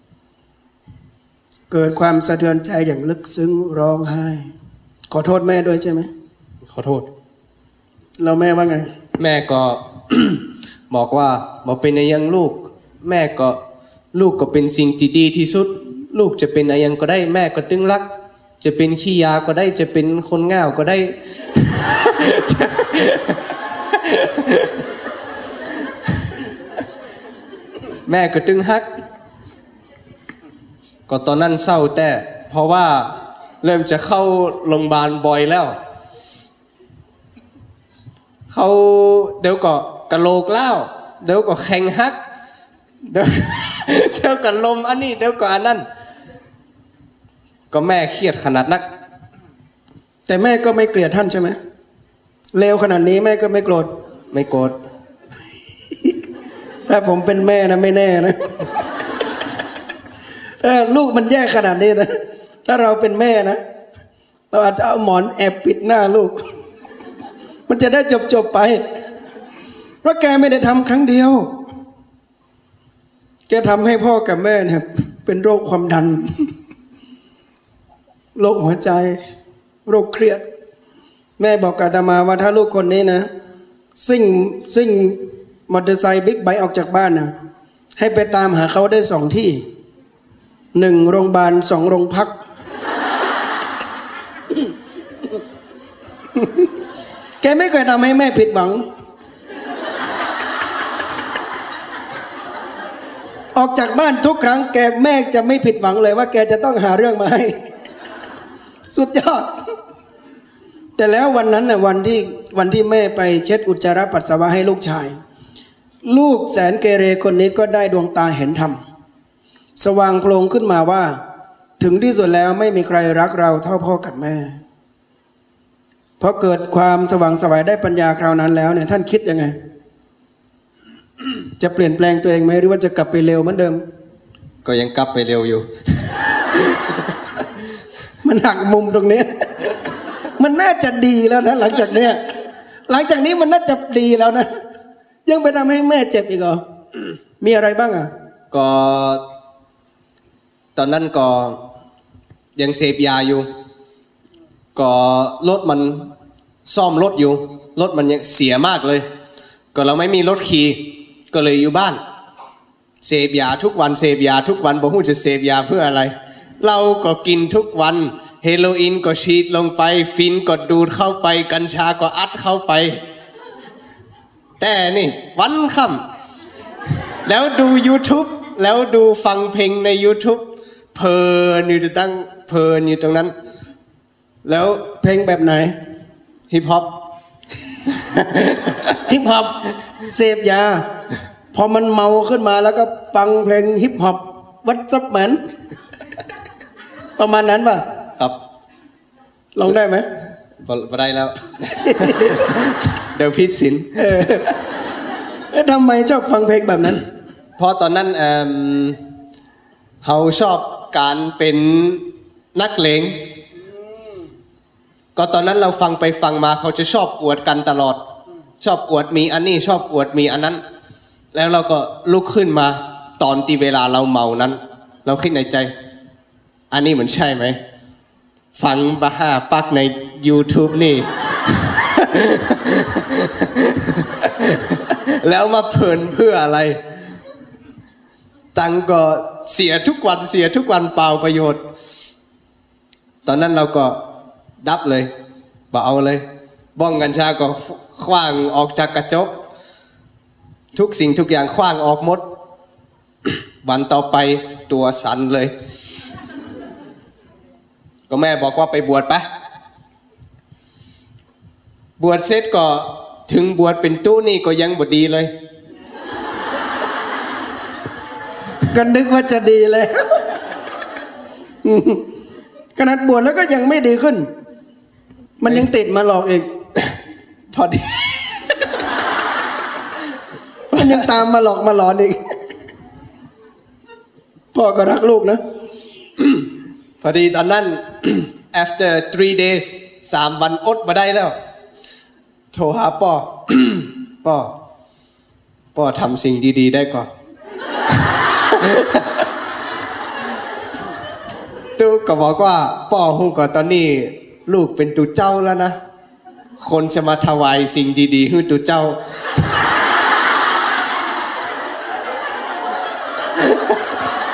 เกิดความสะเทือนใจอย่างลึกซึ้งร้องไห้ขอโทษแม่ด้วยใช่ไหมขอโทษแล้วแม่ว่าไงแม่ก็ บอกว่าบอกเป็นอะไรยังลูกแม่ก็ลูกก็เป็นสิ่งที่ดีที่สุดลูกจะเป็นอะไรยังก็ได้แม่ก็ตึงรักจะเป็นขี้ยาก็ได้จะเป็นคนง่าวก็ได้แม่ก็ตึงฮักก็ตอนนั้นเศร้าแต่เพราะว่าเริ่มจะเข้าโรงพยาบาลบ่อยแล้วเขาเดี๋ยวก็กะโหลกเล่าเดี๋ยวก็แข็งฮักเดี๋ยวก็ลมอันนี้เดี๋ยวก็อันนั้นก็แม่เครียดขนาดนักแต่แม่ก็ไม่เกลียดท่านใช่ไหมเลวขนาดนี้แม่ก็ไม่โกรธไม่โกรธถ้าผมเป็นแม่นะไม่แน่นะลูกมันแย่ขนาดนี้นะถ้าเราเป็นแม่นะเราอาจจะเอาหมอนแอบปิดหน้าลูกมันจะได้จบไปเพราะแกไม่ได้ทำครั้งเดียวแกทำให้พ่อกับแม่เนี่ยเป็นโรคความดันโรคหัวใจโรคเครียดแม่บอกกับอาตมาว่าถ้าลูกคนนี้นะซิ่งมอเตอร์ไซค์บิ๊กไบค์ออกจากบ้านนะให้ไปตามหาเขาได้2 ที่ 1 โรงพยาบาล 2 โรงพัก แกไม่เคยทำให้แม่ผิดหวังออกจากบ้านทุกครั้งแม่จะไม่ผิดหวังเลยว่าแกจะต้องหาเรื่องมาให้สุดยอดแต่แล้ววันนั้นน่ะวันที่แม่ไปเช็ดอุจจาระปัสสาวะให้ลูกชายลูกแสนเกเรคนนี้ก็ได้ดวงตาเห็นธรรมสว่างโพลงขึ้นมาว่าถึงที่สุดแล้วไม่มีใครรักเราเท่าพ่อกับแม่พอเกิดความสว่างไสวได้ปัญญาคราวนั้นแล้วเนี่ยท่านคิดยังไงจะเปลี่ยนแปลงตัวเองไหมหรือว่าจะกลับไปเร็วเหมือนเดิมก็ยังกลับไปเร็วอยู่มันหักมุมตรงนี้มันน่าจะดีแล้วนะหลังจากนี้มันน่าจะดีแล้วนะยังไปทำให้แม่เจ็บอีกเหรอมีอะไรบ้างอ่ะก็ตอนนั้นก็ยังเสพยาอยู่ก็รถมันซ่อมรถอยู่รถมันยังเสียมากเลยก็เราไม่มีรถขี่ก็เลยอยู่บ้านเสพยาทุกวันบอกว่าจะเสพยาเพื่ออะไรเราก็กินทุกวันเฮโรอีนก็ฉีดลงไปฟินก็ดูดเข้าไปกัญชาก็อัดเข้าไปแต่นี่วันค่ำแล้วดู YouTube แล้วดูฟังเพลงใน YouTube เพลินอยู่ตรงนั้นแล้วเพลงแบบไหนฮิปฮอปเสพยาพอมันเมาขึ้นมาแล้วก็ฟังเพลงฮิปฮอปวัดซับแมนประมาณนั้นป่ะครับลองได้ไหมบ่ได้แล้ว เดี๋ยวพิษสินทำไมชอบฟังเพลงแบบนั้นเพราะตอนนั้นเขาชอบการเป็นนักเลงก็ตอนนั้นเราฟังไปฟังมาเขาจะชอบอวดกันตลอดชอบอวดมีอันนี้ชอบอวดมีอันนั้นแล้วเราก็ลุกขึ้นมาตอนที่เวลาเราเมานั้นเราคิดในใจอันนี้เหมือนใช่ไหมฟังบ้าปักใน YouTube นี่ แล้วมาเพลินเพื่ออะไรตังก็เสียทุกวันเปล่าประโยชน์ตอนนั้นเราก็ดับเลยบ่เอาเลยบ้องกัญชาก็ขว้างออกจากกระจกทุกสิ่งทุกอย่างขว้างออกหมด วันต่อไปตัวสั่นเลยก็แม่บอกว่าไปบวชไปบวชเสร็จก็ถึงบวชเป็นตู้นี่ก็ยังบ่ดีเลยก็นึกว่าจะดีเลยขนาดบวชแล้วก็ยังไม่ดีขึ้นมันยังติดมาหลอกอีกพอดีมันยังตามมาหลอกมาหลอนอีกพ่อก็รักลูกนะพอดีตอนนั้น after 3 days 3 วันอดมาได้แล้วโทรหาพ่อทำสิ่งดีๆได้ก่อน ตู้ก็บอกว่าพ่อฮู้ก่อนตอนนี้ลูกเป็นตุเจ้าแล้วนะคนจะมาถวายสิ่งดีๆให้ตุเจ้า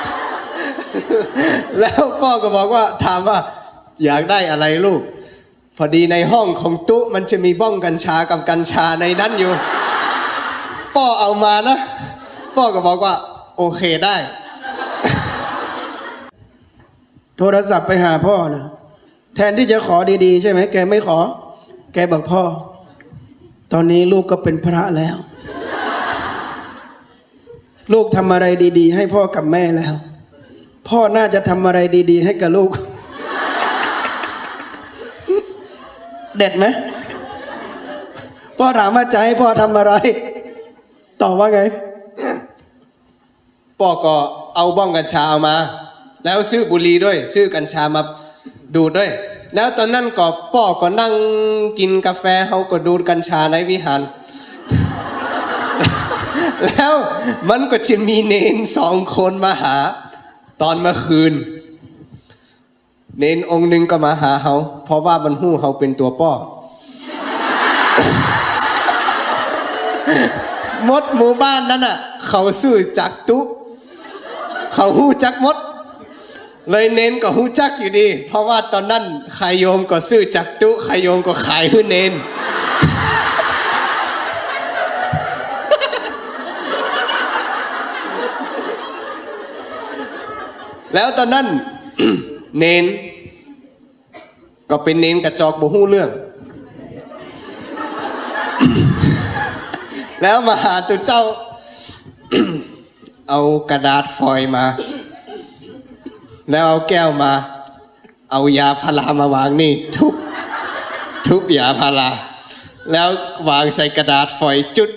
แล้วพ่อก็บอกว่าถามว่าอยากได้อะไรลูกพอดีในห้องของตุ๊มันจะมีบ้องกัญชากับกัญชาในนั้นอยู่พ่อเอามานะพ่อก็บอกว่าโอเคได้โทรศัพท์ไปหาพ่อนะแทนที่จะขอดีๆใช่ไหมแกไม่ขอแกบอกพ่อตอนนี้ลูกก็เป็นพระแล้วลูกทำอะไรดีๆให้พ่อกับแม่แล้วพ่อน่าจะทำอะไรดีๆให้กับลูกเด็ดไหมพ่อถามว่าจะให้พ่อทำอะไรตอบว่าไงพ่อก็เอาบ้องกัญชาเอามาแล้วซื้อบุหรี่ด้วยซื้อกัญชามาดูดด้วยแล้วตอนนั้นก็พ่อก็นั่งกินกาแฟเขาก็ดูดกัญชาในวิหารแล้วมันก็จะมีเนน2 คนมาหาตอนเมื่อคืนเนนองค์หนึ่งก็มาหาเขาเพราะว่ามันหู้เขาเป็นตัวพ่อมดหมู่บ้านนั้นน่ะเขาซื้อจักตุเขาหู้จักมดเลยเน้นก็หู้จักอยู่ดีเพราะว่าตอนนั้นใครโยมก็ซื้อจักตุใครโยมก็ขายให้เน้นแล้วตอนนั้น เน้นก็เป็นเน้นกระจอกบ่หู้เรื่อง แล้วมาหาตัวเจ้า เอากระดาษฟอยล์มาแล้วเอาแก้วมาเอายาพารามาวางนี่ทุบยาพาราแล้ววางใส่กระดาษฟอยล์จุด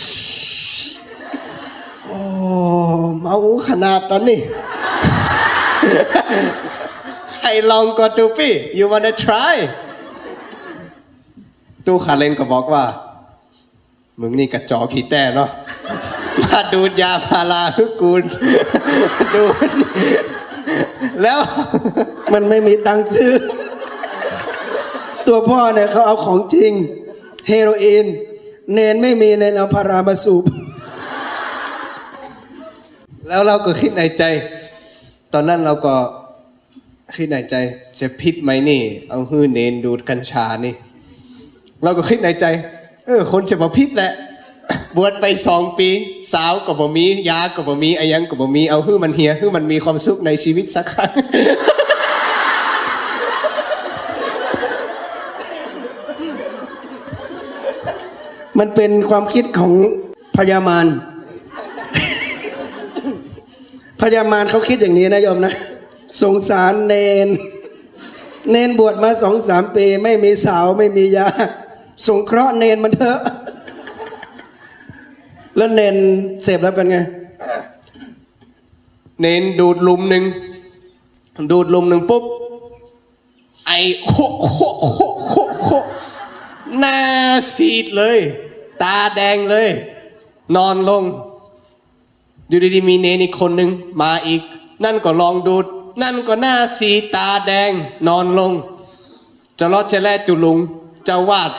โอ้เมาขนาดนั้นนี่ ใครลองก็ดูพี่ you wanna try ตู้คาเลนก็บอกว่ามึงนี่กระจอกขี้แต่เนาะมาดูดยาพาราฮึกูลดูดแล้วมันไม่มีตังค์ซื้อตัวพ่อเนี่ยเขาเอาของจริงเฮโรอีนเนนไม่มีเนนเอาพารามาสูบแล้วเราก็คิดในใจตอนนั้นเราก็คิดในใจจะพิษไหมนี่เอาฮื้อเนนดูดกัญชานี่เราก็คิดในใจคนจะมาพิษแหละบวชไป2 ปีสาวก็บ่มียาก็บ่มีอายังก็บ่มีเอาฮื้อมันเฮียฮื้อมันมีความสุขในชีวิตสักครั้งมันเป็นความคิดของพญามาร พญามารเขาคิดอย่างนี้นะโยมนะสงสารเนนบวชมา2-3 ปีไม่มีสาวไม่มียาสงเคราะห์เนนมันเถอะแล้วเนนเสพแล้วเป็นไงเนนดูดลุมหนึ่งปุ๊บไอโคหน้าซีดเลยตาแดงเลยนอนลงอยู่ดีๆมีเนนอีกคนหนึ่งมาอีกนั่นก็ลองดูดนั่นก็หน้าซีดตาแดงนอนลงจะรอดจะแลตุลุงเจ้าวาด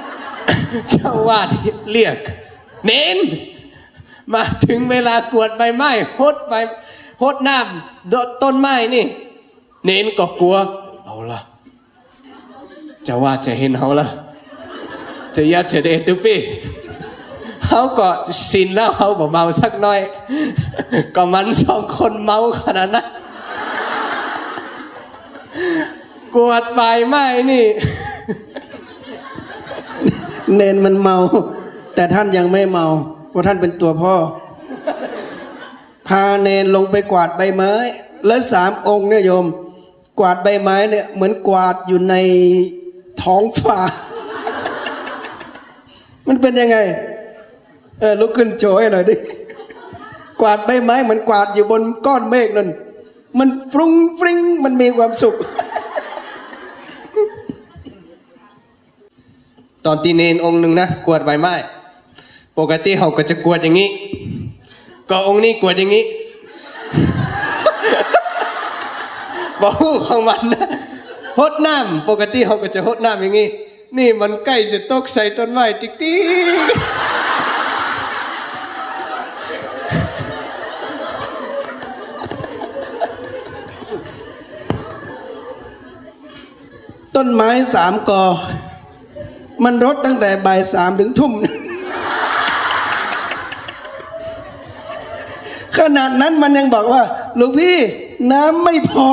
เรียกเนนมาถึงเวลากวดใบไม้หดน้ำต้นไม้นี่เนนก็กลัวเอาละเจ้าวาดจะเห็นเขาละจะยัดจะเดตุปี้เขาก็สินแล้วเขาบอกเมาสักหน่อยก็มัน2 คนเมาขนาดนั้นกวดใบไม้นี่เนนมันเมาแต่ท่านยังไม่เมาเพราะท่านเป็นตัวพ่อพาเนนลงไปกวาดใบไม้แล้ว3 องค์เนี่ยโยมกวาดใบไม้เนี่ยเหมือนกวาดอยู่ในท้องฟ้า มันเป็นยังไงลุกขึ้นโชว์ให้หน่อยดิกวาดใบไม้เหมือนกวาดอยู่บนก้อนเมฆนั่นมันฟรุ้งฟริ้งมันมีความสุขตอนตีเนนองค์หนึ่งนะกวดใบไม้ปกติเขาก็จะกวดอย่างนี้ก็องค์นี้กวดอย่างนี้ บอกของมันนะหดน้ำปกติเขาก็จะหดน้ำอย่างนี้นี่มันใกล้จะตกใส่ต้นไม้ติ๊กติ๊กต้นไม้3 กอมันรดตั้งแต่บ่าย 3 ถึงทุ่มขนาดนั้นมันยังบอกว่าหลวงพี่น้ำไม่พอ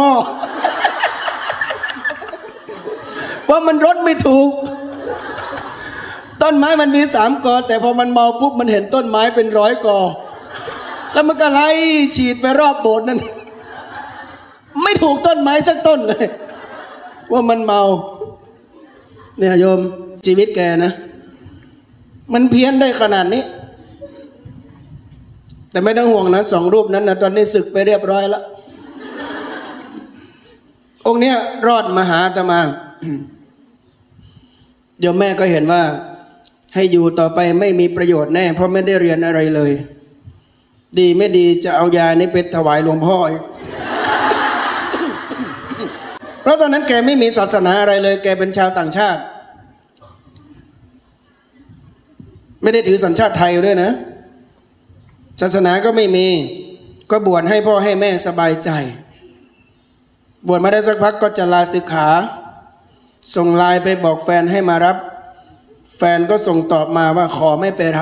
ว่ามันรดไม่ถูกต้นไม้มันมี3 กอแต่พอมันเมาปุ๊บมันเห็นต้นไม้เป็น100 กอแล้วมันก็ไล่ฉีดไปรอบโบสถ์นั่นไม่ถูกต้นไม้สักต้นเลยว่ามันเมาเนี่ยโยมชีวิตแกนะมันเพี้ยนได้ขนาดนี้แต่ไม่ต้องห่วงนะ2 รูปนั้นนะตอนนี้ศึกไปเรียบร้อยแล้วองค์เนี้ยรอดมาหาอาตมาโยมแม่ก็เห็นว่าให้อยู่ต่อไปไม่มีประโยชน์แน่เพราะไม่ได้เรียนอะไรเลยดีไม่ดีจะเอายานี้ไปถวายหลวงพ่อเพราะตอนนั้นแกไม่มีศาสนาอะไรเลยแกเป็นชาวต่างชาติไม่ได้ถือสัญชาติไทยด้วยนะศาสนาก็ไม่มีก็บวชให้พ่อให้แม่สบายใจบวชมาได้สักพักก็จะลาสิกขาส่งไลน์ไปบอกแฟนให้มารับแฟนก็ส่งตอบมาว่าขอไม่ไปรับ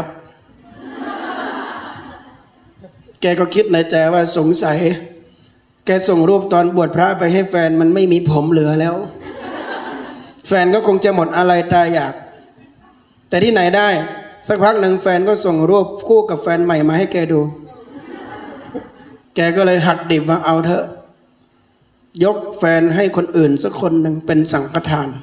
แกก็คิดในใจว่าสงสัยแกส่งรูปตอนบวชพระไปให้แฟนมันไม่มีผมเหลือแล้วแฟนก็คงจะหมดอะไรตายอยากแต่ที่ไหนได้สักพักหนึ่งแฟนก็ส่งรูปคู่กับแฟนใหม่มาให้แกดูแกก็เลยหักดิบว่าเอาเถอะยกแฟนให้คนอื่นสักคนหนึ่งเป็นสังฆทาน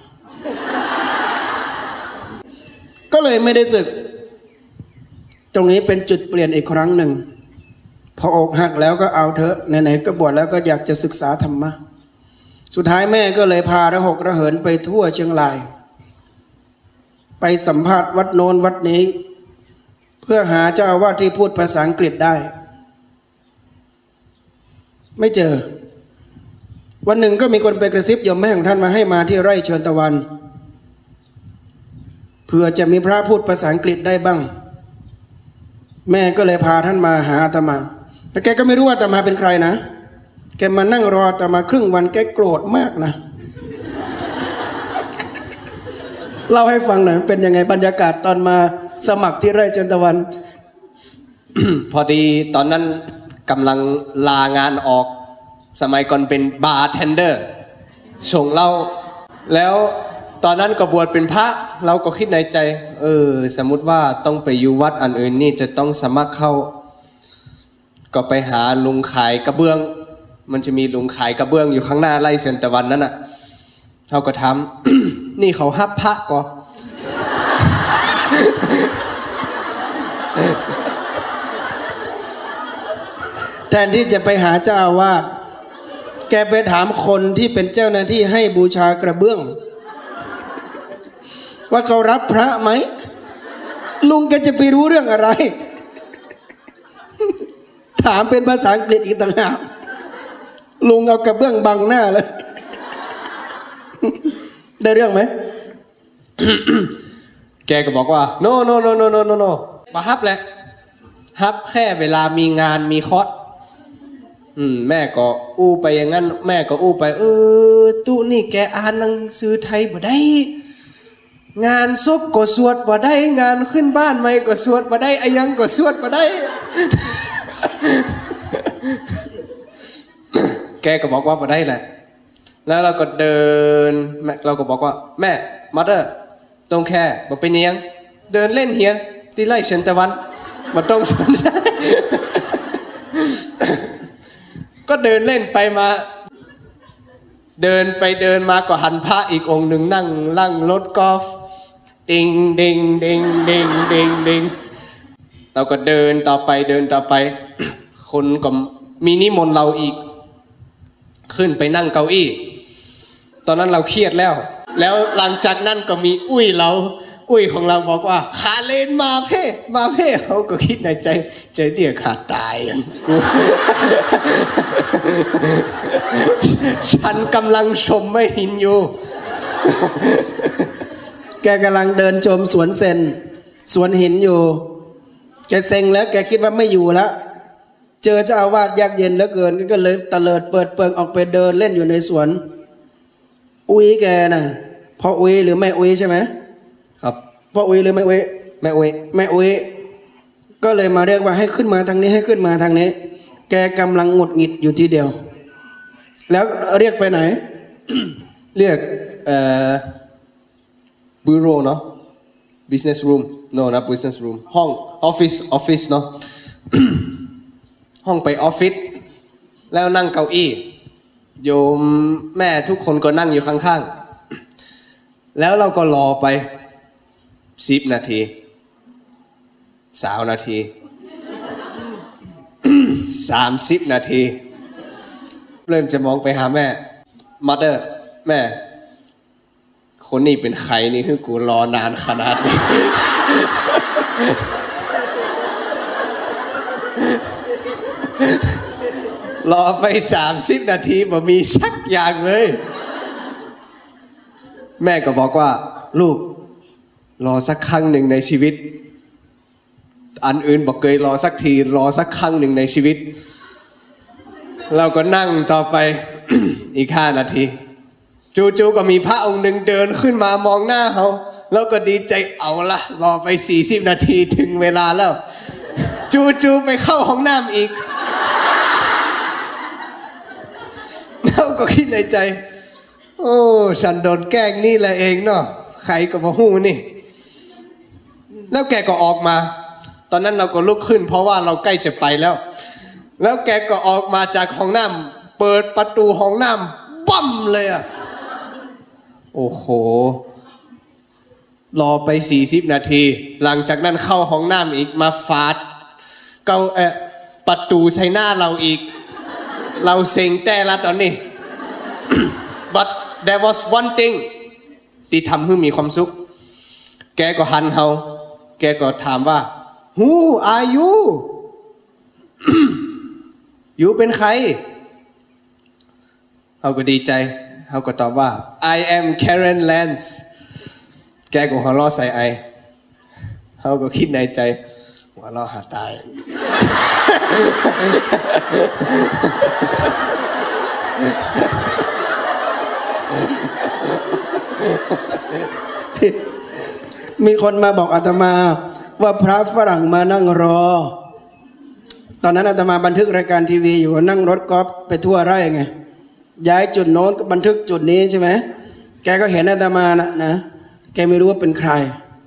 ก็เลยไม่ได้สึกตรงนี้เป็นจุดเปลี่ยนอีกครั้งหนึ่งพออกหักแล้วก็เอาเถอะไหนๆก็บวชแล้วก็อยากจะศึกษาธรรมะสุดท้ายแม่ก็เลยพาระหกระเหินไปทั่วเชียงรายไปสัมภาษณ์วัดโน้นวัดนี้เพื่อหาเจ้าอาวาสที่พูดภาษาอังกฤษได้ไม่เจอวันหนึ่งก็มีคนไปกระซิบโยมแม่ของท่านมาให้มาที่ไร่เชิญตะวันเผื่อจะมีพระพูดภาษาอังกฤษได้บ้างแม่ก็เลยพาท่านมาหาอาตมาแล้วแกก็ไม่รู้ว่าอาตมาเป็นใครนะแกมานั่งรออาตมาครึ่งวันแกโกรธมากนะเล่าให้ฟังหน่อยเป็นยังไงบรรยากาศตอนมาสมัครที่ไร่เชิญตะวันพอดีตอนนั้นกำลังลางานออกสมัยก่อนเป็นบาร์เทนเดอร์ส่งเหล้าแล้วตอนนั้นก็บวชเป็นพระเราก็คิดในใจสมมุติว่าต้องไปอยู่วัดอันอื่นนี่จะต้องสมัครเข้าก็ไปหาลุงขายกระเบื้องมันจะมีลุงขายกระเบื้องอยู่ข้างหน้าไร่เชิญตะวันนั่นน่ะเขาก็ทำ นี่เขาฮับพระก็แทนที่จะไปหาเจ้าอาวาสแกไปถามคนที่เป็นเจ้าหน้าที่ให้บูชากระเบื้องว่าเขารับพระไหมลุงแกจะไปรู้เรื่องอะไรถามเป็นภาษาอังกฤษอีกต่างหากลุงเอากระเบื้องบังหน้าเลยได้เรื่องไหมแกก็บอกว่า no มาฮับแหละฮับแค่เวลามีงานมีคอร์สแม่ก็อู้ไปอย่างนั้นแม่ก็อู้ไปตู้นี่แกอ่านหนังสือไทยบ่ได้งานศพก็สวดบ่ได้งานขึ้นบ้านใหม่ก็สวดบ่ได้อายังก็สวดบ่ได้ แกก็บอกว่าบ่ได้แหละแล้วเราก็เดินเราก็บอกว่าแม่มาเด้อตรงแค่บ่เป็นยังเดินเล่นเฮียที่ไร่เชิญตะวันบ่ต้องสนใจ ก็เดินเล่นไปมาเดินไปเดินมาก็หันพระอีกองค์หนึ่งนั่งลั่งรถกอล์ฟดิงดิงดิงดิงดิงดิงเราก็เดินต่อไปเดินต่อไป คนก็มีนิมนต์เราอีกขึ้นไปนั่งเก้าอี้ตอนนั้นเราเครียดแล้วหลังจากนั้นก็มีอุ้ยของเราบอกว่าขาเลนมาเพ่เขาก็คิดในใจเดี่ยขาดตายกู ฉันกำลังชมไม่หินอยู่แกกำลังเดินชมสวนเซนสวนหินอยู่แกเซ็งแล้วแกคิดว่าไม่อยู่แล้วเจอเจ้าอาวาสยากเย็นเหลือเกินก็เลยตะเลิดเปิดเปิงออกไปเดินเล่นอยู่ในสวนอุ้ยแกน่ะพ่ออุ้ยหรือแม่อุ้ยใช่ไหมครับพ่ออุ้ยหรือแม่อุ้ยแม่อุ้ยแม่อุ้ยก็เลยมาเรียกว่าให้ขึ้นมาทางนี้ให้ขึ้นมาทางนี้แกกำลังหงุดหงิดอยู่ทีเดียวแล้วเรียกไปไหนเรียกบูโรเนาะ business room no not business room ห้อง office เนาะ ห้องไปออฟฟิศแล้วนั่งเก้าอี้โยมแม่ทุกคนก็นั่งอยู่ข้างๆแล้วเราก็รอไป10 นาที20 นาที30 นาทีเริ่มจะมองไปหาแม่ mother แม่คนนี้เป็นใครนี่คือกูรอนานขนาดนี้ รอไป30 นาทีบ่มีสักอย่างเลยแม่ก็บอกว่าลูกรอสักครั้งหนึ่งในชีวิตอันอื่นบอกเคยรอสักทีรอสักครั้งหนึ่งในชีวิตเราก็นั่งต่อไป อีก5 นาทีจู่ๆก็มีพระองค์หนึ่งเดินขึ้นมามองหน้าเขาแล้วก็ดีใจเอาละรอไป40 นาทีถึงเวลาแล้วจู่ๆไปเข้าห้องน้ำอีกเราก็คิดในใจโอ้ฉันโดนแกล้งนี่แหละเองเนาะใครก็มาหู้นี่แล้วแกก็ออกมาตอนนั้นเราก็ลุกขึ้นเพราะว่าเราใกล้จะไปแล้วแกก็ออกมาจากห้องน้ำเปิดประตูห้องน้ำปั๊มเลยอ่ะโอ้โหรอไป40 นาทีหลังจากนั้นเข้าห้องน้ำอีกมาฟาดประตูใส่หน้าเราอีกเราเซ็งแต่ละตอนนี้ but there was one thing ที่ทำให้มีความสุขแกก็หันเฮาแกก็ถามว่า Who are you อยู่เป็นใครเขาก็ดีใจเขาก็ตอบว่า I am Karen Lance แกก็หัวเราะใส่ไอเขาก็คิดในใจหัวเราะหาตายมีคนมาบอกอาตมาว่าพระฝรั่งมานั่งรอตอนนั้นอาตมาบันทึกรายการทีวีอยู่นั่งรถกอล์ฟไปทั่วไร่ไงย้ายจุดโน้นบันทึกจุดนี้ใช่ไหมแกก็เห็นอาตมานะแกไม่รู้ว่าเป็นใคร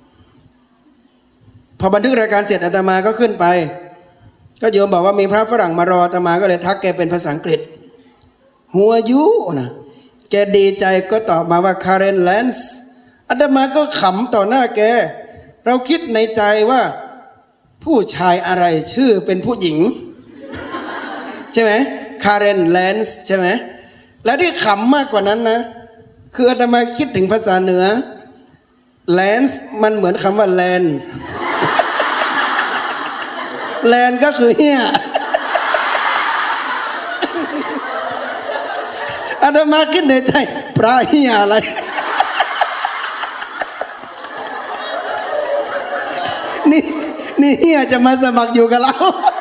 พอบันทึกรายการเสร็จอาตมาก็ขึ้นไปก็โยมบอกว่ามีพระฝรั่งมารออาตมาก็เลยทักแกเป็นภาษาอังกฤษหัวยุนะแกดีใจก็ตอบมาว่า Karen Lance อาตมาก็ขำต่อหน้าแกเราคิดในใจว่าผู้ชายอะไรชื่อเป็นผู้หญิงใช่ไหม Karen Lance ใช่ไหมและที่ขำมากกว่านั้นนะคืออาตมาคิดถึงภาษาเหนือ Lance มันเหมือนคำว่า land land ก็คือเหี้ยอาตมาคิดในใจพระเหี้ยอะไรนี่เฮียจะมาสมัครอยู่กับเรา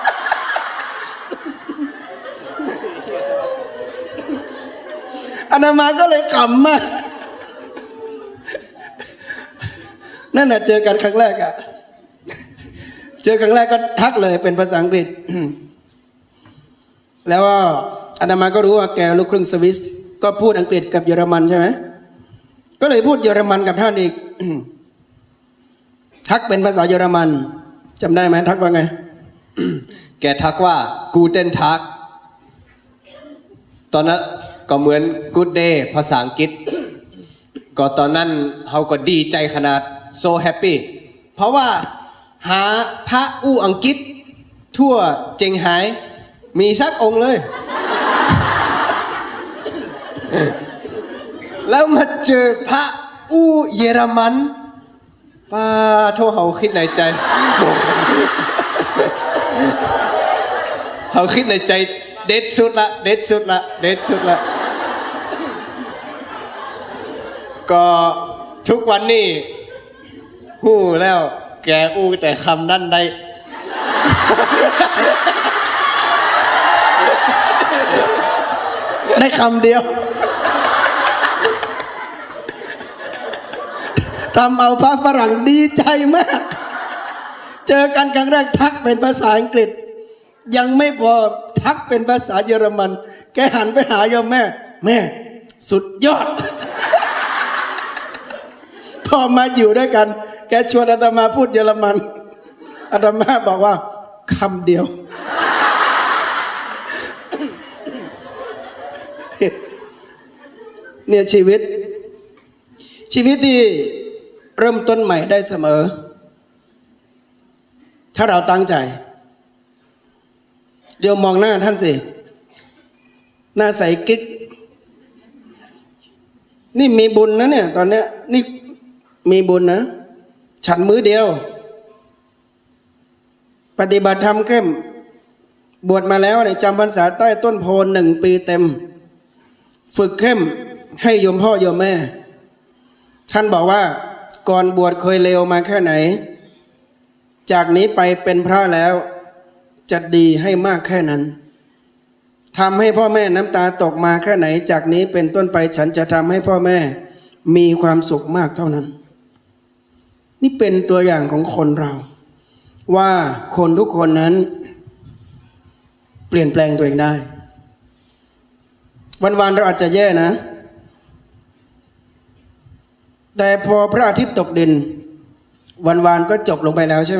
อาตมาก็เลยขำมากนั่นน่ะเจอกันครั้งแรกอะเจอครั้งแรกก็ทักเลยเป็นภาษาอังกฤษ แล้วก็อาตมาก็รู้ว่าแกลูกครึ่งสวิสก็พูดอังกฤษกับเยอรมันใช่ไหมก็เลยพูดเยอรมันกับท่านอีก ทักเป็นภาษาเยอรมันจำได้ไหมทักว่าไงแกทักว่า Guten Tag ตอนนั้นก็เหมือน Good Day ภาษาอังกฤษก็ตอนนั้นเขาก็ดีใจขนาด so happy เพราะว่าหาพระอู้อังกฤษทั่วเจียงไฮ้มีสักองค์เลย แล้วมาเจอพระอู้เยอรมันป้าโทษเขาคิดในใจ เขาคิดในใจเด็ดสุดละเด็ดสุดละเด็ดสุดละก็ทุกวันนี้หู้แล้วแกอู้แต่คำนั้นได้ได้คำเดียวทำเอาพระฝรั่งดีใจมากเจอกันครั้งแรกทักเป็นภาษาอังกฤษยังไม่พอทักเป็นภาษาเยอรมันแกหันไปหาโยมแม่สุดยอด พอมาอยู่ด้วยกันแกชวนอาตมาพูดเยอรมันอาตมาบอกว่าคำเดียว เนี่ยชีวิตที่เริ่มต้นใหม่ได้เสมอถ้าเราตั้งใจเดี๋ยวมองหน้าท่านสิหน้าใสกิ๊กนี่มีบุญนะเนี่ยตอนเนี้ยนี่มีบุญนะฉันมื้อเดียวปฏิบัติธรรมเข้มบวชมาแล้วเนี่ยจำพรรษาใต้ต้นโพ1 ปีเต็มฝึกเข้มให้โยมพ่อโยมแม่ท่านบอกว่าก่อนบวชเคยเลวมาแค่ไหนจากนี้ไปเป็นพระแล้วจะดีให้มากแค่นั้นทำให้พ่อแม่น้ำตาตกมาแค่ไหนจากนี้เป็นต้นไปฉันจะทำให้พ่อแม่มีความสุขมากเท่านั้นนี่เป็นตัวอย่างของคนเราว่าคนทุกคนนั้นเปลี่ยนแปลงตัวเองได้วันๆเราอาจจะแย่นะแต่พอพระอาทิตย์ตกดินวันๆก็จบลงไปแล้วใช่ไหม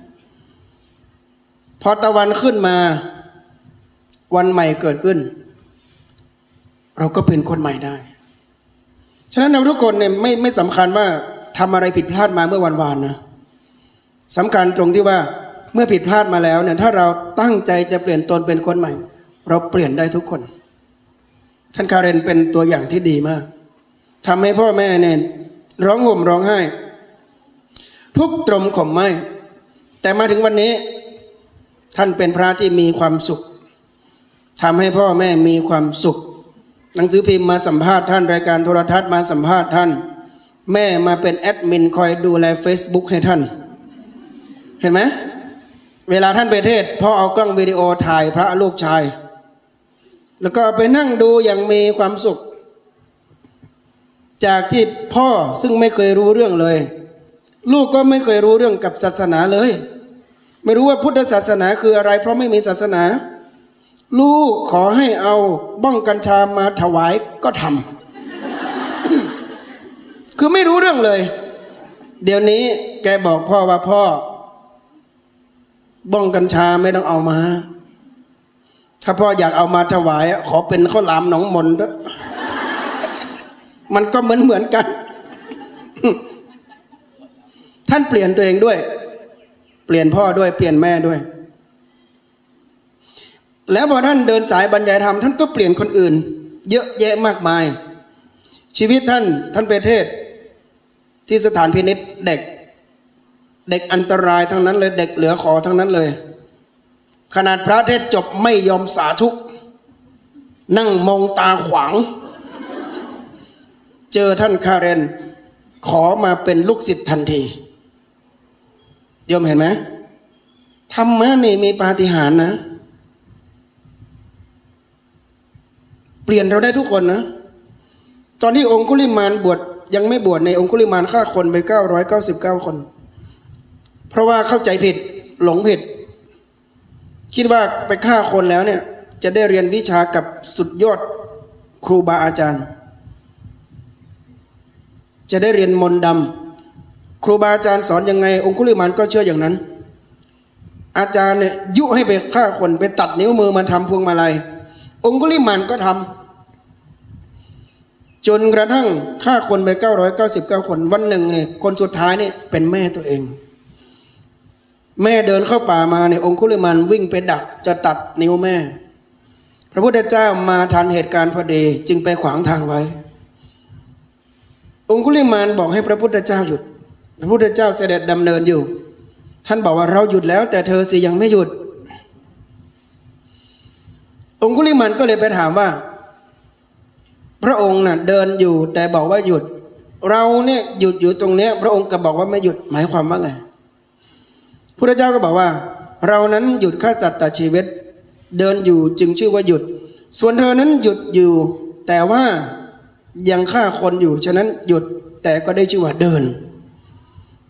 พอตะวันขึ้นมาวันใหม่เกิดขึ้นเราก็เป็นคนใหม่ได้ฉะนั้นเราทุกคนเนี่ยไม่สำคัญว่าทำอะไรผิดพลาดมาเมื่อวานนะสำคัญตรงที่ว่าเมื่อผิดพลาดมาแล้วเนี่ยถ้าเราตั้งใจจะเปลี่ยนตนเป็นคนใหม่เราเปลี่ยนได้ทุกคนท่านคาเรนเป็นตัวอย่างที่ดีมากทำให้พ่อแม่เนี่ยร้องห่มร้องไห้ทุกตรมข่มไม่แต่มาถึงวันนี้ท่านเป็นพระที่มีความสุขทำให้พ่อแม่มีความสุขหนังสือพิมพ์มาสัมภาษณ์ท่านรายการโทรทัศน์มาสัมภาษณ์ท่านแม่มาเป็นแอดมินคอยดูแล Facebook ให้ท่านเห็นไหมเวลาท่านไปเทศพ่อเอากล้องวิดีโอถ่ายพระลูกชายแล้วก็ไปนั่งดูอย่างมีความสุขจากที่พ่อซึ่งไม่เคยรู้เรื่องเลยลูกก็ไม่เคยรู้เรื่องกับศาสนาเลยไม่รู้ว่าพุทธศาสนาคืออะไรเพราะไม่มีศาสนาลูกขอให้เอาบ้องกัญชามาถวายก็ทำ คือไม่รู้เรื่องเลยเดี๋ยวนี้แกบอกพ่อว่าพ่อบ้องกัญชาไม่ต้องเอามาถ้าพ่ออยากเอามาถวายขอเป็นข้าวหลามหนองมนต์ด้วยมันก็เหมือนกัน ท่านเปลี่ยนตัวเองด้วยเปลี่ยนพ่อด้วยเปลี่ยนแม่ด้วยแล้วพอท่านเดินสายบรรยายธรรมท่านก็เปลี่ยนคนอื่นเยอะแยะมากมายชีวิตท่านไปเทศที่สถานพินิจเด็กอันตรายทั้งนั้นเลยเด็กเหลือขอทั้งนั้นเลยขนาดพระเทศจบไม่ยอมสาธุนั่งมองตาขวางเจอท่านคาเรนขอมาเป็นลูกศิษย์ทันทีโยมเห็นไหมธรรมะนี่มีปาฏิหาริย์นะเปลี่ยนเราได้ทุกคนนะตอนที่องคุลิมานบวชยังไม่บวชในองคุลิมานฆ่าคนไป999 คนเพราะว่าเข้าใจผิดหลงผิดคิดว่าไปฆ่าคนแล้วเนี่ยจะได้เรียนวิชากับสุดยอดครูบาอาจารย์จะได้เรียนมนต์ดำครูบาอาจารย์สอนยังไงองคุลิมานก็เชื่ออย่างนั้นอาจารย์เนี่ยยุให้ไปฆ่าคนไปตัดนิ้วมือมาทำพวงมาลัยองคุลิมานก็ทำจนกระทั่งฆ่าคนไป999 คนวันหนึ่งเนี่ยคนสุดท้ายเนี่ยเป็นแม่ตัวเองแม่เดินเข้าป่ามาเนี่ยองคุลิมานวิ่งไปดักจะตัดนิ้วแม่พระพุทธเจ้ามาทันเหตุการณ์พอดีจึงไปขวางทางไว้องคุลิมานบอกให้พระพุทธเจ้าหยุดพระพุทธเจ้าเสด็จดำเนินอยู่ท่านบอกว่าเราหยุดแล้วแต่เธอสิยังไม่หยุดองคุลิมานก็เลยไปถามว่าพระองค์น่ะเดินอยู่แต่บอกว่าหยุดเราเนี่ยหยุดอยู่ตรงเนี้ยพระองค์ก็บอกว่าไม่หยุดหมายความว่าไงพระพุทธเจ้าก็บอกว่าเรานั้นหยุดฆ่าสัตว์ตัดชีวิตเดินอยู่จึงชื่อว่าหยุดส่วนเธอนั้นหยุดอยู่แต่ว่ายังฆ่าคนอยู่ฉะนั้นหยุดแต่ก็ได้ชื่อว่าเดิน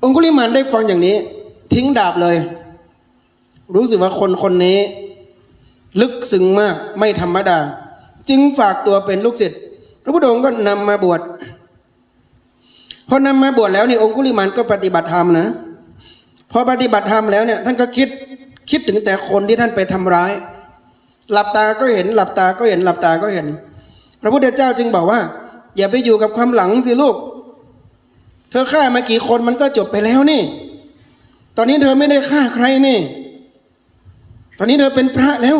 องคุลิมานได้ฟังอย่างนี้ทิ้งดาบเลยรู้สึกว่าคนนี้ลึกซึ้งมากไม่ธรรมดาจึงฝากตัวเป็นลูกศิษย์พระพุทธองค์ก็นำมาบวชพอนำมาบวชแล้วนี่องคุลิมานก็ปฏิบัติธรรมนะพอปฏิบัติธรรมแล้วเนี่ยท่านก็คิดถึงแต่คนที่ท่านไปทำร้ายหลับตาก็เห็นหลับตาก็เห็นหลับตาก็เห็นพระพุทธเจ้าจึงบอกว่าอย่าไปอยู่กับความหลังสิลูกเธอฆ่ามากี่คนมันก็จบไปแล้วนี่ตอนนี้เธอไม่ได้ฆ่าใครนี่ตอนนี้เธอเป็นพระแล้ว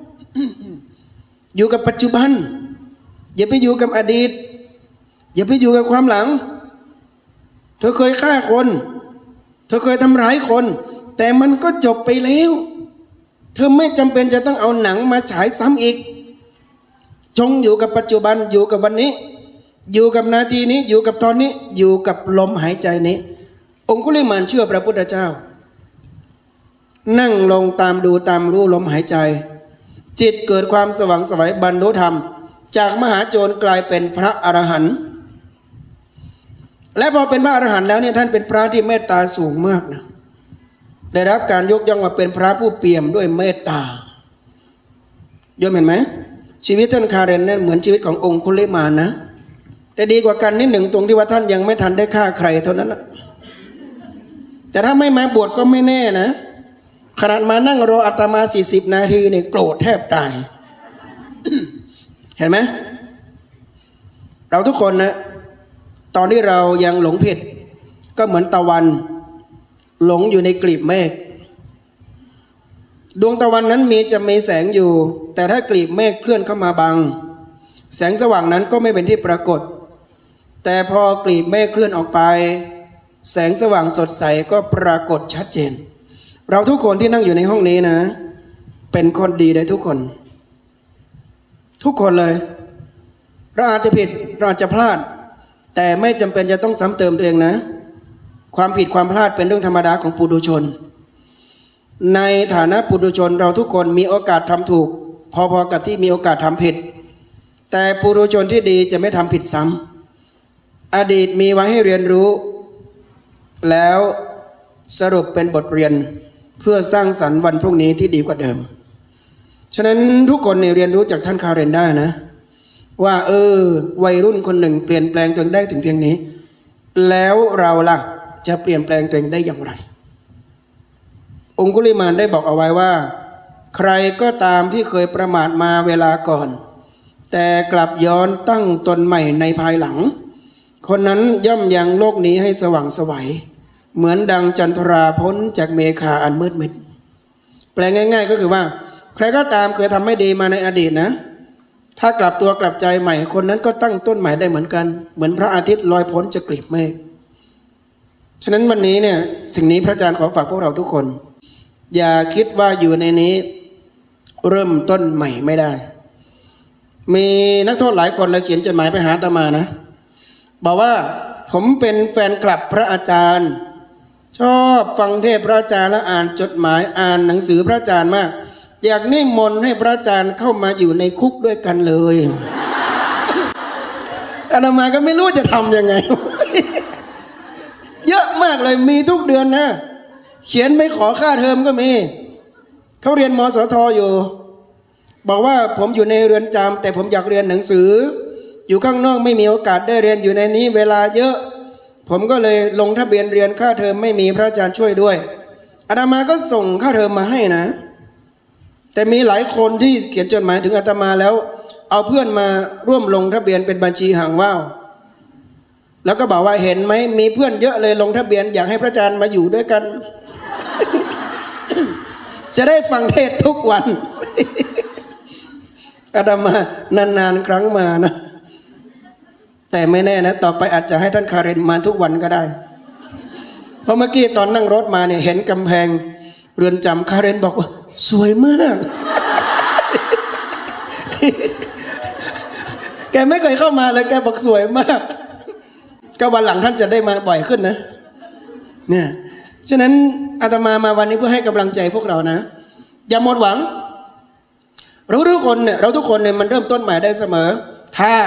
อยู่กับปัจจุบันอย่าไปอยู่กับอดีตอย่าไปอยู่กับความหลังเธอเคยฆ่าคนเธอเคยทำร้ายคนแต่มันก็จบไปแล้วเธอไม่จำเป็นจะต้องเอาหนังมาฉายซ้ำอีกจงอยู่กับปัจจุบันอยู่กับวันนี้อยู่กับนาทีนี้อยู่กับตอนนี้อยู่กับลมหายใจนี้องคุลิมานเชื่อพระพุทธเจ้านั่งลงตามดูตามรู้ลมหายใจจิตเกิดความสว่างไสวบรรลุธรรมจากมหาโจรกลายเป็นพระอรหันต์และพอเป็นพระอรหันต์แล้วเนี่ยท่านเป็นพระที่เมตตาสูงมากนะได้รับการยกย่องว่าเป็นพระผู้เปี่ยมด้วยเมตตาโยมเห็นไหมชีวิตท่านคาเรนเนี่ยเหมือนชีวิตขององคุลิมานนะแต่ดีกว่ากันนิดหนึ่งตรงที่ว่าท่านยังไม่ทันได้ฆ่าใครเท่านั้นนะแต่ถ้าไม่มาบวชก็ไม่แน่นะขนาดมานั่งรออาตมา40 นาทีเนี่ยโกรธแทบตาย เห็นไหมเราทุกคนนะตอนที่เรายังหลงผิดก็เหมือนตะวันหลงอยู่ในกลีบเมฆดวงตะวันนั้นจะมีแสงอยู่แต่ถ้ากลีบเมฆเคลื่อนเข้ามาบังแสงสว่างนั้นก็ไม่เป็นที่ปรากฏแต่พอกลีบเมฆเคลื่อนออกไปแสงสว่างสดใสก็ปรากฏชัดเจนเราทุกคนที่นั่งอยู่ในห้องนี้นะเป็นคนดีได้ทุกคนทุกคนเลยเราอาจจะผิดเราอาจจะพลาดแต่ไม่จำเป็นจะต้องซ้ำเติมตัวเองนะความผิดความพลาดเป็นเรื่องธรรมดาของปุถุชนในฐานะปุถุชนเราทุกคนมีโอกาสทำถูกพอๆกับที่มีโอกาสทำผิดแต่ปุถุชนที่ดีจะไม่ทำผิดซ้ำอดีตมีไว้ให้เรียนรู้แล้วสรุปเป็นบทเรียนเพื่อสร้างสรรค์วันพรุ่งนี้ที่ดีกว่าเดิมฉะนั้นทุกคนเรียนรู้จากท่านคาเรนได้นะว่าวัยรุ่นคนหนึ่งเปลี่ยนแปลงตัวเองได้ถึงเพียงนี้แล้วเราล่ะจะเปลี่ยนแปลงตัวเองได้อย่างไรองคุลิมานได้บอกเอาไว้ว่าใครก็ตามที่เคยประมาทมาเวลาก่อนแต่กลับย้อนตั้งตนใหม่ในภายหลังคนนั้นย่อมยังโลกนี้ให้สว่างไสวเหมือนดังจันทราพ้นจากเมฆาอันมืดมิดแปลง่ายๆก็คือว่าใครก็ตามเคยทำไม่ดีมาในอดีตนะถ้ากลับตัวกลับใจใหม่คนนั้นก็ตั้งต้นใหม่ได้เหมือนกันเหมือนพระอาทิตย์ลอยพ้นจากกลีบเมฆฉะนั้นวันนี้เนี่ยสิ่งนี้พระอาจารย์ขอฝากพวกเราทุกคนอย่าคิดว่าอยู่ในนี้เริ่มต้นใหม่ไม่ได้มีนักโทษหลายคนเลยเขียนจดหมายไปหาอาตมานะบอกว่าผมเป็นแฟนคลับพระอาจารย์ชอบฟังเทศพระอาจารย์และอ่านจดหมายอ่านหนังสือพระอาจารย์มากอยากนิมนต์ให้พระอาจารย์เข้ามาอยู่ในคุกด้วยกันเลย อาตมาก็ไม่รู้จะทำยังไง เยอะมากเลยมีทุกเดือนนะเขียนไปขอค่าเทอมก็มีเขาเรียนมสทอยู่บอกว่าผมอยู่ในเรือนจำแต่ผมอยากเรียนหนังสืออยู่ข้างนอกไม่มีโอกาสได้เรียนอยู่ในนี้เวลาเยอะผมก็เลยลงทะเบียนเรียนค่าเทอมไม่มีพระอาจารย์ช่วยด้วยอาตมาก็ส่งค่าเทอมมาให้นะแต่มีหลายคนที่เขียนจดหมายถึงอาตมาแล้วเอาเพื่อนมาร่วมลงทะเบียนเป็นบัญชีห่างว่าวแล้วก็บอกว่าเห็นไหมมีเพื่อนเยอะเลยลงทะเบียนอยากให้พระอาจารย์มาอยู่ด้วยกัน จะได้ฟังเทศทุกวัน อาตมานานๆครั้งมานะแต่ไม่แน่นะต่อไปอาจจะให้ท่านคาเรนมาทุกวันก็ได้เพราะเมื่อกี้ตอนนั่งรถมาเนี่ยเห็นกำแพงเรือนจำคาเรนบอกว่าสวยมาก แกไม่เคยเข้ามาเลยแกบอกสวยมากก็วันหลังท่านจะได้มาบ่อยขึ้นนะเนี่ยฉะนั้นอาตมาวันนี้เพื่อให้กำลังใจพวกเรานะอย่าหมดหวังเราทุกคนเนี่ยมันเริ่มต้นใหม่ได้เสมอ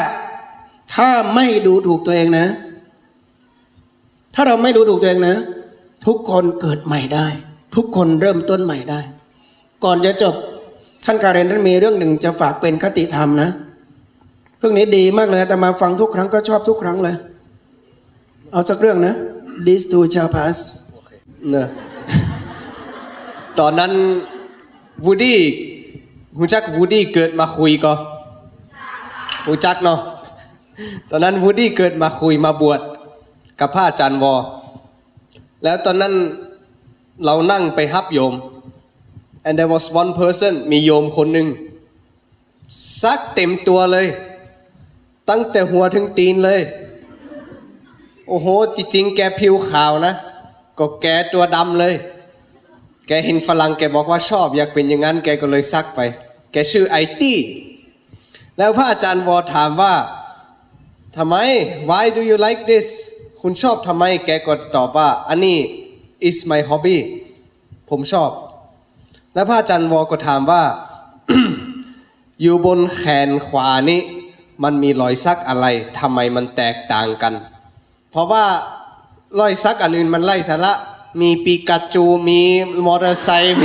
ถ้าไม่ดูถูกตัวเองนะถ้าเราไม่ดูถูกตัวเองนะทุกคนเกิดใหม่ได้ทุกคนเริ่มต้นใหม่ได้ก่อนจะจบท่านการเรนท่านมีเรื่องหนึ่งจะฝากเป็นคติธรรมนะเรื่องนี้ดีมากเลยแต่มาฟังทุกครั้งก็ชอบทุกครั้งเลยเอาสักเรื่องนะ This too shall pass เนี่ยตอนนั้นวูดี้หูจักวูดี้เกิดมาคุยก็หูจักเนาะตอนนั้นวูดี้เกิดมาคุยมาบวชกับพระอาจารย์วอแล้วตอนนั้นเรานั่งไปฮับโยม and there was one person มีโยมคนหนึ่งซักเต็มตัวเลยตั้งแต่หัวถึงตีนเลยโอ้โหจริงๆแกผิวขาวนะก็แกตัวดำเลยแกเห็นฝรั่งแกบอกว่าชอบอยากเป็นอย่างนั้นแกก็เลยซักไปแกชื่อไอตี้แล้วพระอาจารย์วอถามว่าทำไม why do you like this คุณชอบทำไมแกก็ตอบว่าอันนี้ is my hobby ผมชอบแล้วพระอาจารย์วอก็ถามว่า อยู่บนแขนขวานี้มันมีรอยสักอะไรทำไมมันแตกต่างกันเพราะว่ารอยสักอันอื่นมันไร้สาระมีปีกาจูมีมอเตอร์ไซค์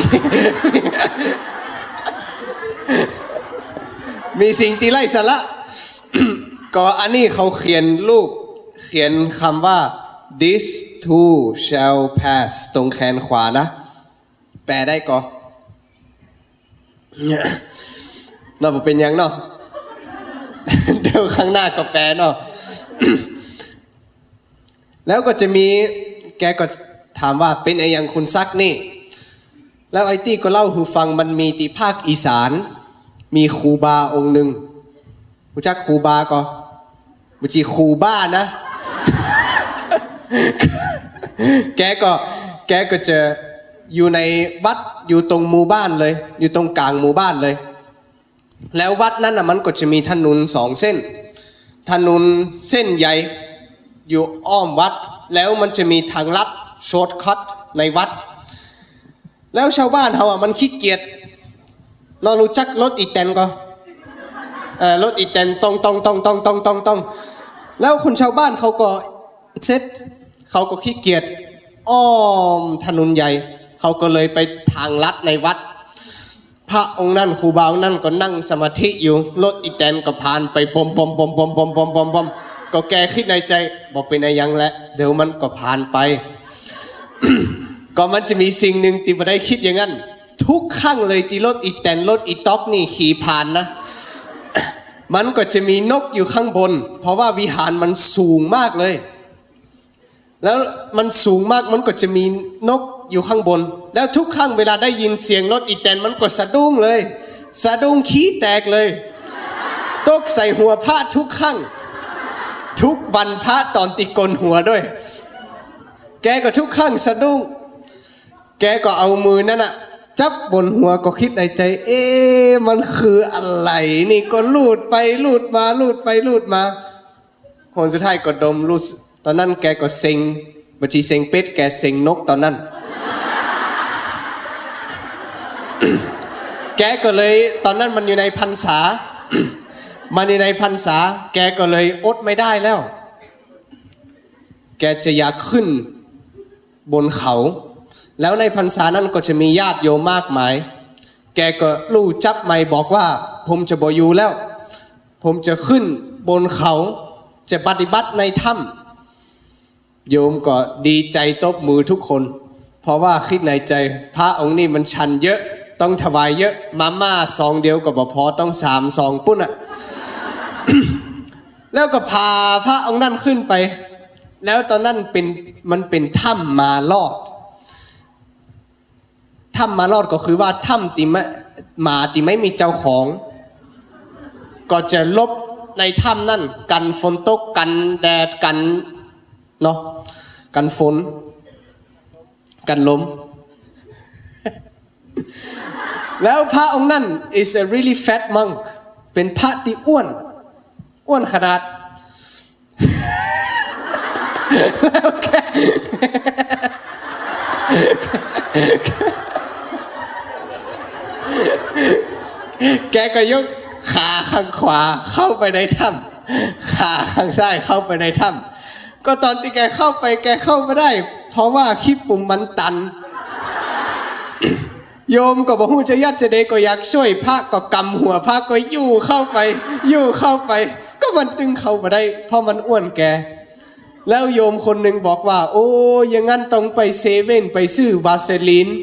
มีสิ่งที่ไร้สาระ ก็อันนี้เขาเขียนคำว่า this too shall pass ตรงแขนขวานะแปลได้ก็เราเป็นยังเนาะ เดี๋ยวข้างหน้าก็แปลเนาะ แล้วก็จะมีแกก็ถามว่าเป็นไอ้ยังคุณซักนี่แล้วไอ้ตี้ก็เล่าให้ฟังมันมีที่ภาคอีสานมีครูบาองค์หนึ่งรู้จักครูบาก็บุจีครูบ้านะ แกก็จะอยู่ในวัดอยู่ตรงหมู่บ้านเลยอยู่ตรงกลางหมู่บ้านเลยแล้ววัดนั้นมันก็จะมีถนนสองเส้นถนนเส้นใหญ่อยู่อ้อมวัดแล้วมันจะมีทางลัดช็อตคัทในวัดแล้วชาวบ้านเขามันขี้เกียจเรารู้จักรถอีแตนก็รถอีแตนต้องแล้วคนชาวบ้านเขาก็เซ็ตเขาก็ขี้เกียจอ้อมถนนใหญ่เขาก็เลยไปทางลัดในวัดพระองค์นั่นครูบาองค์นั่นก็นั่งสมาธิอยู่รถอีแตนก็ผ่านไปปมก็แกคิดในใจบอกเป็นอะไรยังแหละเดี๋ยวมันก็ผ่านไป ก็มันจะมีสิ่งหนึ่งที่ไม่ได้คิดอย่างนั้นทุกครั้งเลยที่รถอีแตนรถอีต๊อกนี่ขี่ผ่านนะ มันก็จะมีนกอยู่ข้างบนเพราะว่าวิหารมันสูงมากเลยแล้วมันสูงมากมันก็จะมีนกอยู่ข้างบนแล้วทุกครั้งเวลาได้ยินเสียงรถอีแตนมันก็สะดุ้งเลยสะดุ้งขี้แตกเลยตกใส่หัวพระทุกครั้งทุกวันพระตอนติกลหัวด้วยแกก็ทุกครั้งสะดุ้งแกก็เอามือนั่นน่ะจับบนหัวก็คิดในใจมันคืออะไรนี่ก็ลูดไปลูดมาลูดไปลูดมาคนสุดท้ายก็ดมลูดตอนนั้นแกก็เซ็งบัญชีเซ็งเป็ดแกเซ็งนกตอนนั้น แกก็เลยตอนนั้นมันอยู่ในพรรษา มันอยู่ในพรรษาแกก็เลยอดไม่ได้แล้วแกจะอยากขึ้นบนเขาแล้วในพรรษานั้นก็จะมีญาติโยมมากมายแกก็ลู่จับไมค์บอกว่าผมจะบ่อยู่แล้วผมจะขึ้นบนเขาจะปฏิบัติในถ้ำโยมก็ดีใจตบมือทุกคนเพราะว่าคิดในใจพระองค์นี้มันชันเยอะต้องถวายเยอะมาม่าซองเดียวก็บ่พอต้อง3 ซองปุ้นอ่ะ แล้วก็พาพระองค์นั้นขึ้นไปแล้วตอนนั้นมันเป็นถ้ำมาลอดถ้ำมาลอดก็คือว่าถ้ำที่หมาที่ไม่มีเจ้าของก็จะลบในถ้ำนั่นกันฝนตกกันแดดกันเนาะกันฝนกันลม แล้วพระองค์นั่น is a really fat monk เป็นพระที่อ้วนขนาด แล้วแกก็ยกขาข้างขวาเข้าไปในถ้ำขาข้างซ้ายเข้าไปในถ้ำก็ตอนที่แกเข้าไปแกเข้าไม่ได้เพราะว่าขี้ปุ่มมันตัน โยมก็บอกฮู้จะยัดจะเดก็อยากช่วยพระก็กำหัวพระก็ยู่เข้าไปก็มันตึงเข้ามาได้เพราะมันอ้วนแกแล้วโยมคนหนึ่งบอกว่าโอ้ยังงั้นต้องไปเซเว่นไปซื้อวาเซลิน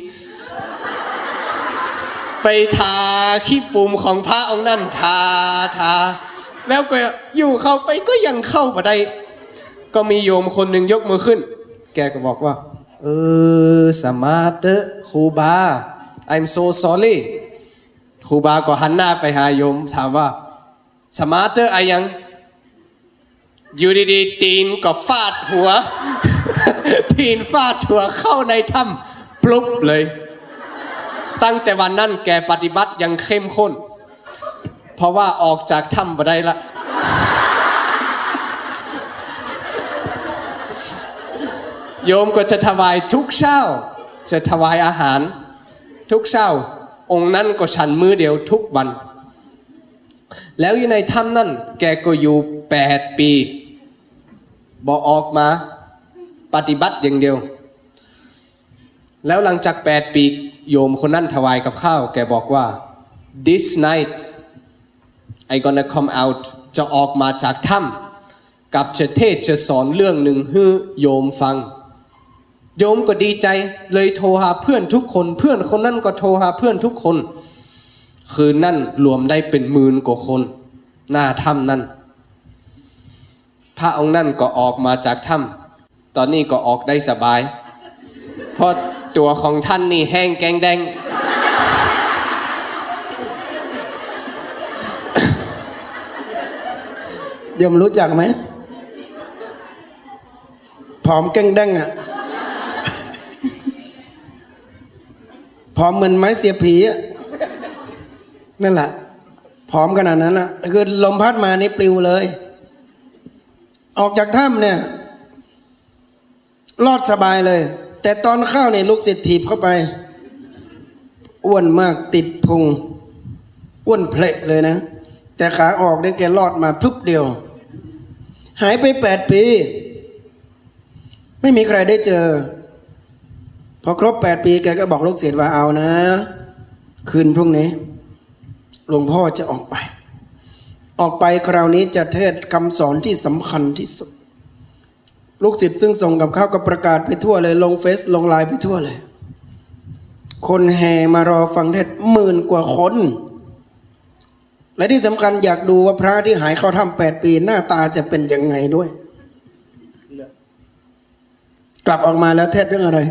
ไปทาขี้ปุ่มของพระองค์นั่นทาแล้วก็อยู่เข้าไปก็ยังเข้ามาได้ก็มีโยมคนหนึ่งยกมือขึ้นแกก็บอกว่าสมาร์ทครูบา I'm so sorry ครูบาก็หันหน้าไปหาโยมถามว่าสมาร์ทอะไรยังอยู่ดีๆตีนก็ฟาดหัว ตีนฟาดหัวเข้าในถ้ำปลุ๊บเลยตั้งแต่วันนั้นแกปฏิบัติยังเข้มข้นเพราะว่าออกจากถ้ำมาได้ละโยมก็จะถวายทุกเช้าจะถวายอาหารทุกเช้าองค์นั้นก็ฉันมื้อเดียวทุกวันแล้วอยู่ในถ้ำนั่นแกก็อยู่8 ปีบ่ออกมาปฏิบัติอย่างเดียวแล้วหลังจาก8 ปีโยมคนนั้นถวายกับข้าวแกบอกว่า this night I gonna come out จะออกมาจากถ้ำกับจะเทศจะสอนเรื่องหนึ่งให้โยมฟังโยมก็ดีใจเลยโทรหาเพื่อนทุกคนเพื่อนคนนั้นก็โทรหาเพื่อนทุกคนคืนนั่นรวมได้เป็น10,000 กว่าคนหน้าถ้ำนั่นพระองค์นั่นก็ออกมาจากถ้ำตอนนี้ก็ออกได้สบายเพราะตัวของท่านนี่แห้งแกงแดงเดี๋ยวมันรู้จักไหมผอมแกงแดงอ่ะผอมเหมือนไม้เสียผีอ่ะนั่นแหละผอมขนาดนั้นอ่ะคือลมพัดมานี่ปลิวเลยออกจากถ้ำเนี่ยรอดสบายเลยแต่ตอนเข้าเนี่ยลูกศิษย์ถีบเข้าไปอ้วนมากติดพุงอ้วนเพลเลยนะแต่ขาออกเนี่ยแกรอดมาพรึบเดียวหายไป8 ปีไม่มีใครได้เจอพอครบ8 ปีแกก็บอกลูกศิษย์ว่าเอานะคืนพรุ่งนี้หลวงพ่อจะออกไปคราวนี้จะเทศน์คำสอนที่สำคัญที่สุดลูกศิษย์ซึ่งส่งกับข้าวก็ประกาศไปทั่วเลยลงเฟซลงไลน์ไปทั่วเลยคนแห่มารอฟังเทศน์10,000 กว่าคนและที่สำคัญอยากดูว่าพระที่หายเข้าถ้ำ8 ปีหน้าตาจะเป็นยังไงด้วยกลับออกมาแล้วเทศน์เรื่องอะไร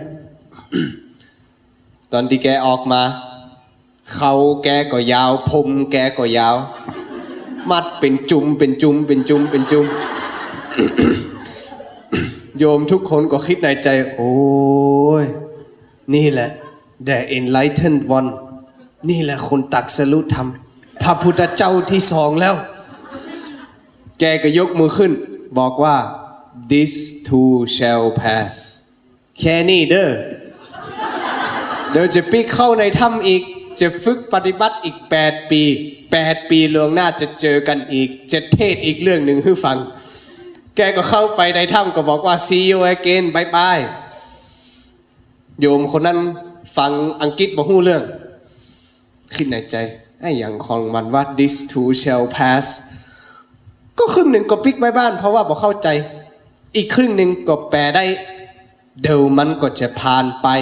ตอนที่แกออกมาเขาแกก็ยาวผมแกก็ยาวมัดเป็นจุ่มโยมทุกคนก็คิดในใจโอ้ยนี่แหละ The Enlightened One นี่แหละคนตักสรุธรรมพระพุทธเจ้าที่2แล้วแกก็ยกมือขึ้นบอกว่า this too shall pass แค่นี้เด้อเดี๋ยวจะปีเข้าในถ้ำอีกจะฝึกปฏิบัติอีก8 ปีล่วงหน้าจะเจอกันอีกจะเทศอีกเรื่องหนึ่งให้ฟังแกก็เข้าไปในถ้ำก็บอกว่า see you again bye bye โยมคนนั้นฟังอังกฤษบ่ฮู้เรื่องคิดในใจไอ้อย่างของมันว่า this too shall pass ก็ครึ่งหนึ่งก็ปิกไว้บ้านเพราะว่าบ่เข้าใจอีกครึ่งหนึ่งก็แปลได้เดี๋ยวมันก็จะผ่านไป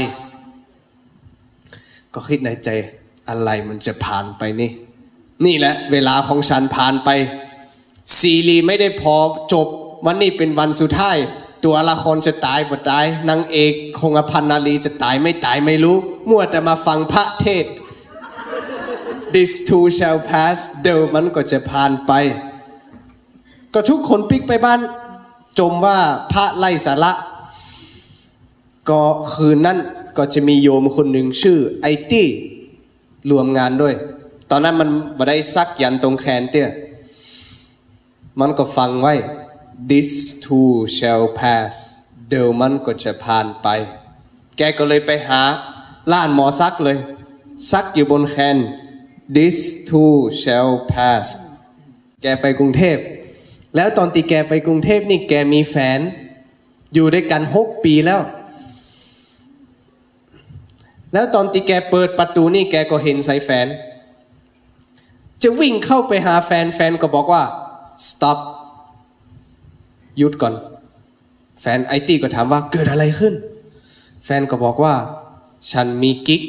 ก็คิดในใจอะไรมันจะผ่านไปนี่แหละเวลาของฉันผ่านไปซีรีส์ไม่ได้พอจบวันนี้เป็นวันสุดท้ายตัวละครจะตายบ่ตายนางเอกคงอภันนารีจะตายไม่รู้มั่วแต่มาฟังพระเทศ this too shall pass เดี๋ยวมันก็จะผ่านไปก็ทุกคนปิกไปบ้านจมว่าพระไล่สาระก็คืนนั้นก็จะมีโยมคนหนึ่งชื่อไอตี้รวมงานด้วยตอนนั้นมันบ่ได้ซักยันตรงแขนเตี้ยมันก็ฟังไว้ this too shall pass เดี๋ยวมันก็จะผ่านไปแกก็เลยไปหาร้านหมอซักเลยซักอยู่บนแขน this too shall pass แกไปกรุงเทพแล้วตอนที่แกไปกรุงเทพนี่แกมีแฟนอยู่ด้วยกัน6 ปีแล้วแล้วตอนที่แกเปิดประตูนี่แกก็เห็นสายแฟนจะวิ่งเข้าไปหาแฟนแฟนก็บอกว่า stop หยุดก่อนแฟนไอตี้ก็ถามว่าเกิดอะไรขึ้นแฟนก็บอกว่าฉันมีกิ๊ก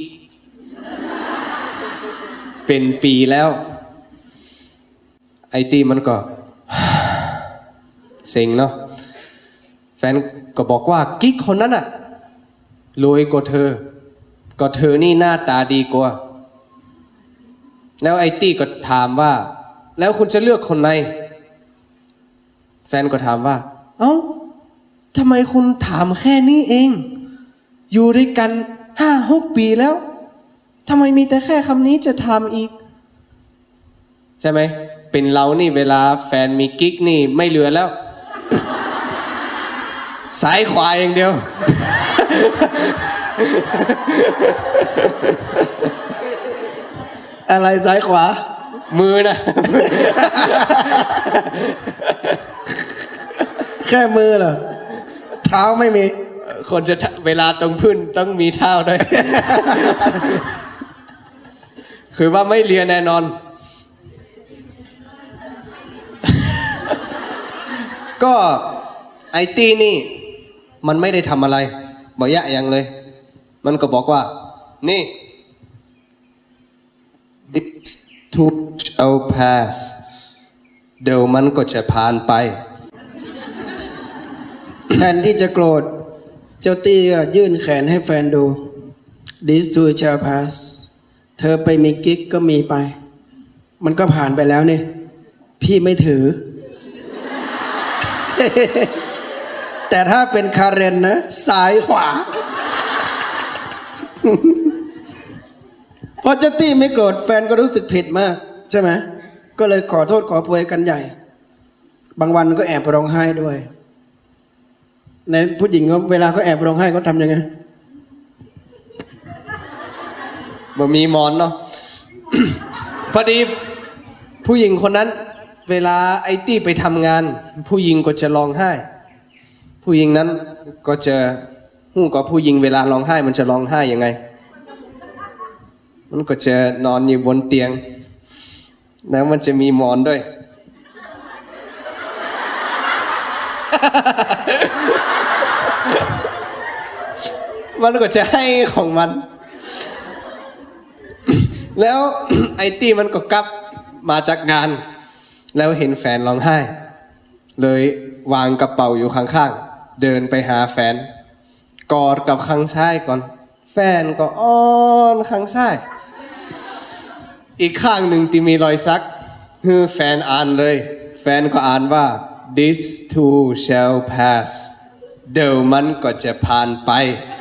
เป็นปีแล้วไอตี้มันก็เซ็งเนาะแฟนก็บอกว่ากิ๊กคนนั้นอะรวยกว่าเธอก็เธอนี่หน้าตาดีกว่าแล้วไอตี้ก็ถามว่าแล้วคุณจะเลือกคนไหนแฟนก็ถามว่าเอ้าทำไมคุณถามแค่นี้เองอยู่ด้วยกัน 5-6 ปีแล้วทำไมมีแต่แค่คำนี้จะถามอีกใช่ไหมเป็นเรานี่เวลาแฟนมีกิ๊กนี่ไม่เหลือแล้วซ้ายขวาอย่างเดียวอะไรซ้ายขวามือนะแค่มือเหรอเท้าไม่มีคนจะเวลาตรงพื้นต้องมีเท้าด้วย คือว่าไม่เลียแน่นอนก็ไอตีนี่มันไม่ได้ทำอะไรบอกยะอย่างเลยมันก็บอกว่านี่ this too shall pass เดี๋ยวมันก็จะผ่านไปแทนที่จะโกรธเจ้าตี้ก็ยื่นแขนให้แฟนดู this too shall pass เธอไปมีกิ๊กก็มีไปมันก็ผ่านไปแล้วนี่พี่ไม่ถือ แต่ถ้าเป็นคาเรนนะซ้ายขวา พอเจ้าตี้ไม่โกรธแฟนก็รู้สึกผิดมากใช่ไหมก็เลยขอโทษขอโพยกันใหญ่บางวันก็แอบร้องไห้ด้วยในผู้หญิงเวลาเขาแอบร้องไห้เขาทำยังไงบ่มีมอนเนาะ พอดีผู้หญิงคนนั้นเวลาไอตี้ไปทำงานผู้หญิงก็จะร้องไห้ผู้หญิงนั้นก็จะหู้กับผู้หญิงเวลาร้องไห้มันจะร้องไห้ยังไงมันก็จะนอนอยู่บนเตียงแล้วมันจะมีหมอนด้วย มันก็จะให้ของมันแล้วไอตี้มันก็กลับมาจากงานแล้วเห็นแฟนร้องไห้เลยวางกระเป๋าอยู่ข้างๆเดินไปหาแฟนกอดกับข้างซ้ายก่อนแฟนก็อ้อนข้างซ้ายอีกข้างหนึ่งที่มีรอยสักแฟนอ่านเลยแฟนก็อ่านว่า this too shall pass เดี๋ยวมันก็จะผ่านไป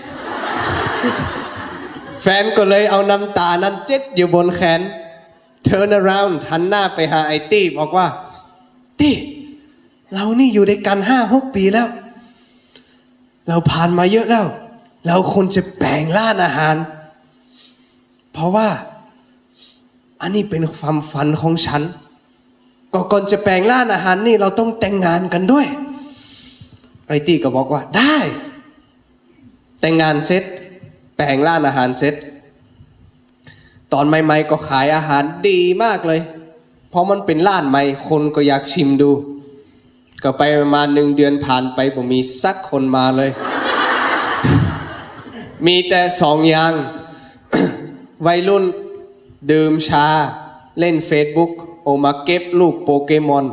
แฟนก็เลยเอาน้ำตานั้นเจ็ดอยู่บนแขน turn around หันหน้าไปหาไอตี้บอกว่าตี้เรานี่อยู่ด้วยกัน 5-6 ปีแล้วเราผ่านมาเยอะแล้วเราควรจะแบ่งร้านอาหารเพราะว่าอันนี้เป็นความฝันของฉันก่อนจะแบ่งร้านอาหารนี่เราต้องแต่งงานกันด้วยไอตี้ก็บอกว่าได้แต่งงานเสร็จแบ่งร้านอาหารเสร็จตอนใหม่ๆก็ขายอาหารดีมากเลยเพราะมันเป็นร้านใหม่คนก็อยากชิมดูก็ไปประมาณ1 เดือนผ่านไปผมมีสักคนมาเลย มีแต่2 อย่าง วัยรุ่นดื่มชาเล่นเฟซบุ๊กโอมาเก็บลูกโปเกมอน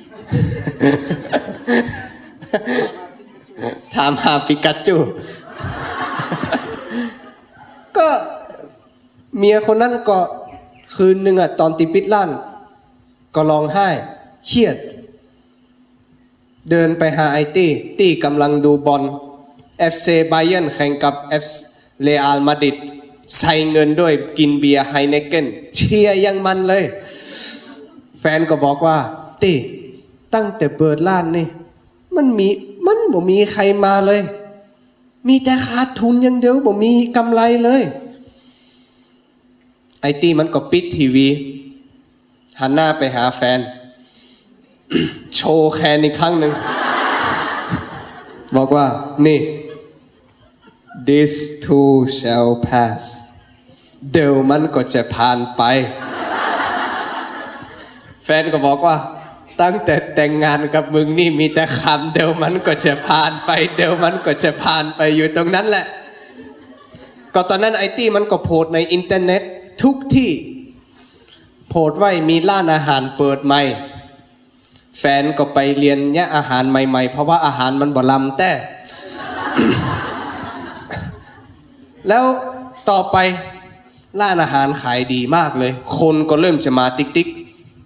ถามหาปิกาจู ก็เมียคนนั้นก็คืนหนึ่งอ่ะตอนติปิดร้านก็ร้องไห้เครียดเดินไปหาไอตี้กำลังดูบอล FC ไบเยิร์นแข่งกับ FC เรอัลมาดริดใส่เงินด้วยกินเบียร์ไฮเนเกนเชียร์ยังมันเลยแฟนก็บอกว่าตี้ตั้งแต่เปิดร้านนี่มันบ่มีใครมาเลยมีแต่ขาดทุนอย่างเดียวบ่มีกำไรเลยไอตี้มันก็ปิดทีวีหันหน้าไปหาแฟน โชว์แขนอีกครั้งหนึ่ง บอกว่านี่ this too shall pass เดี๋ยวมันก็จะผ่านไปแฟนก็บอกว่าตั้งแต่แต่งงานกับมึงนี่มีแต่คำเดี๋ยวมันก็จะผ่านไปเดี๋ยวมันก็จะผ่านไปอยู่ตรงนั้นแหละก็ตอนนั้นไอตี้มันก็โพสในอินเทอร์เน็ตทุกที่โพสไว้มีร้านอาหารเปิดใหม่แฟนก็ไปเรียนเนี่ยอาหารใหม่ๆเพราะว่าอาหารมันบ่ลำแต่ แล้วต่อไปร้านอาหารขายดีมากเลยคนก็เริ่มจะมาติ๊ก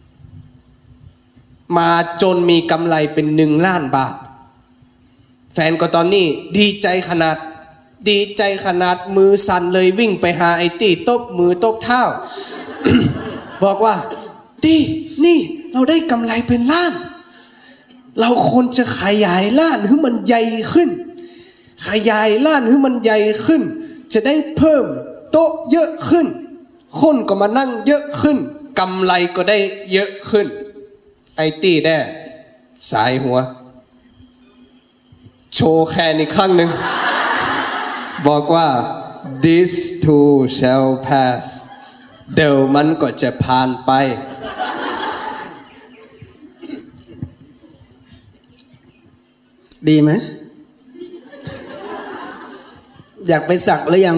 มาจนมีกำไรเป็น1 ล้านบาทแฟนก็ตอนนี้ดีใจขนาดมือสั่นเลยวิ่งไปหาไอตี้ตบมือตบเท้า บอกว่าตี้นี่เราได้กำไรเป็นล้านเราควรจะขยายล้านให้มันใหญ่ขึ้นขยายล้านให้มันใหญ่ขึ้นจะได้เพิ่มโต๊ะเยอะขึ้นคนก็มานั่งเยอะขึ้นกำไรก็ได้เยอะขึ้นไอตี้ได้สายหัวโชว์แค่นี้ครั้งหนึ่งบอกว่า this too shall pass เดี๋ยวมันก็จะผ่านไปดีไหมอยากไปสักหรือยัง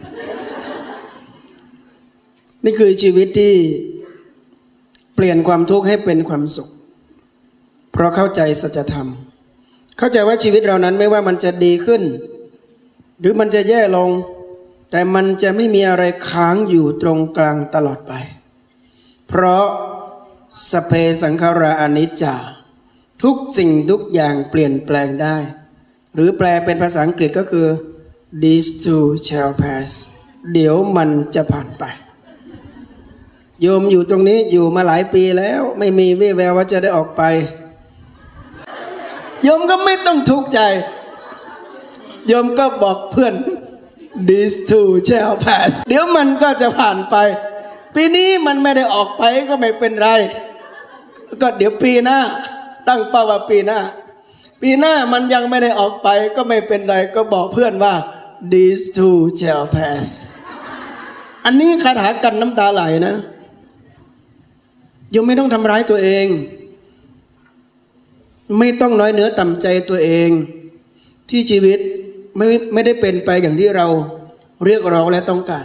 นี่คือชีวิตที่เปลี่ยนความทุกข์ให้เป็นความสุขเพราะเข้าใจสัจธรรมเข้าใจว่าชีวิตเรานั้นไม่ว่ามันจะดีขึ้นหรือมันจะแย่ลงแต่มันจะไม่มีอะไรค้างอยู่ตรงกลางตลอดไปเพราะสพเพสังขาราอนิจจาทุกสิ่งทุกอย่างเปลี่ยนแปลงได้หรือแปลเป็นภาษาอังกฤษก็คือ this too shall pass เดี๋ยวมันจะผ่านไปโยมอยู่ตรงนี้อยู่มาหลายปีแล้วไม่มีวี่แววว่าจะได้ออกไปโยมก็ไม่ต้องทุกข์ใจโยมก็บอกเพื่อน this too shall pass เดี๋ยวมันก็จะผ่านไปปีนี้มันไม่ได้ออกไปก็ไม่เป็นไรก็เดี๋ยวปีหน้าตั้งเป้าว่าปีหน้ามันยังไม่ได้ออกไปก็ไม่เป็นไรก็บอกเพื่อนว่า this too shall pass อันนี้คาถากันน้ำตาไหลนะโยมไม่ต้องทำร้ายตัวเองไม่ต้องน้อยเนื้อต่ำใจตัวเองที่ชีวิตไม่ได้เป็นไปอย่างที่เราเรียกร้องและต้องการ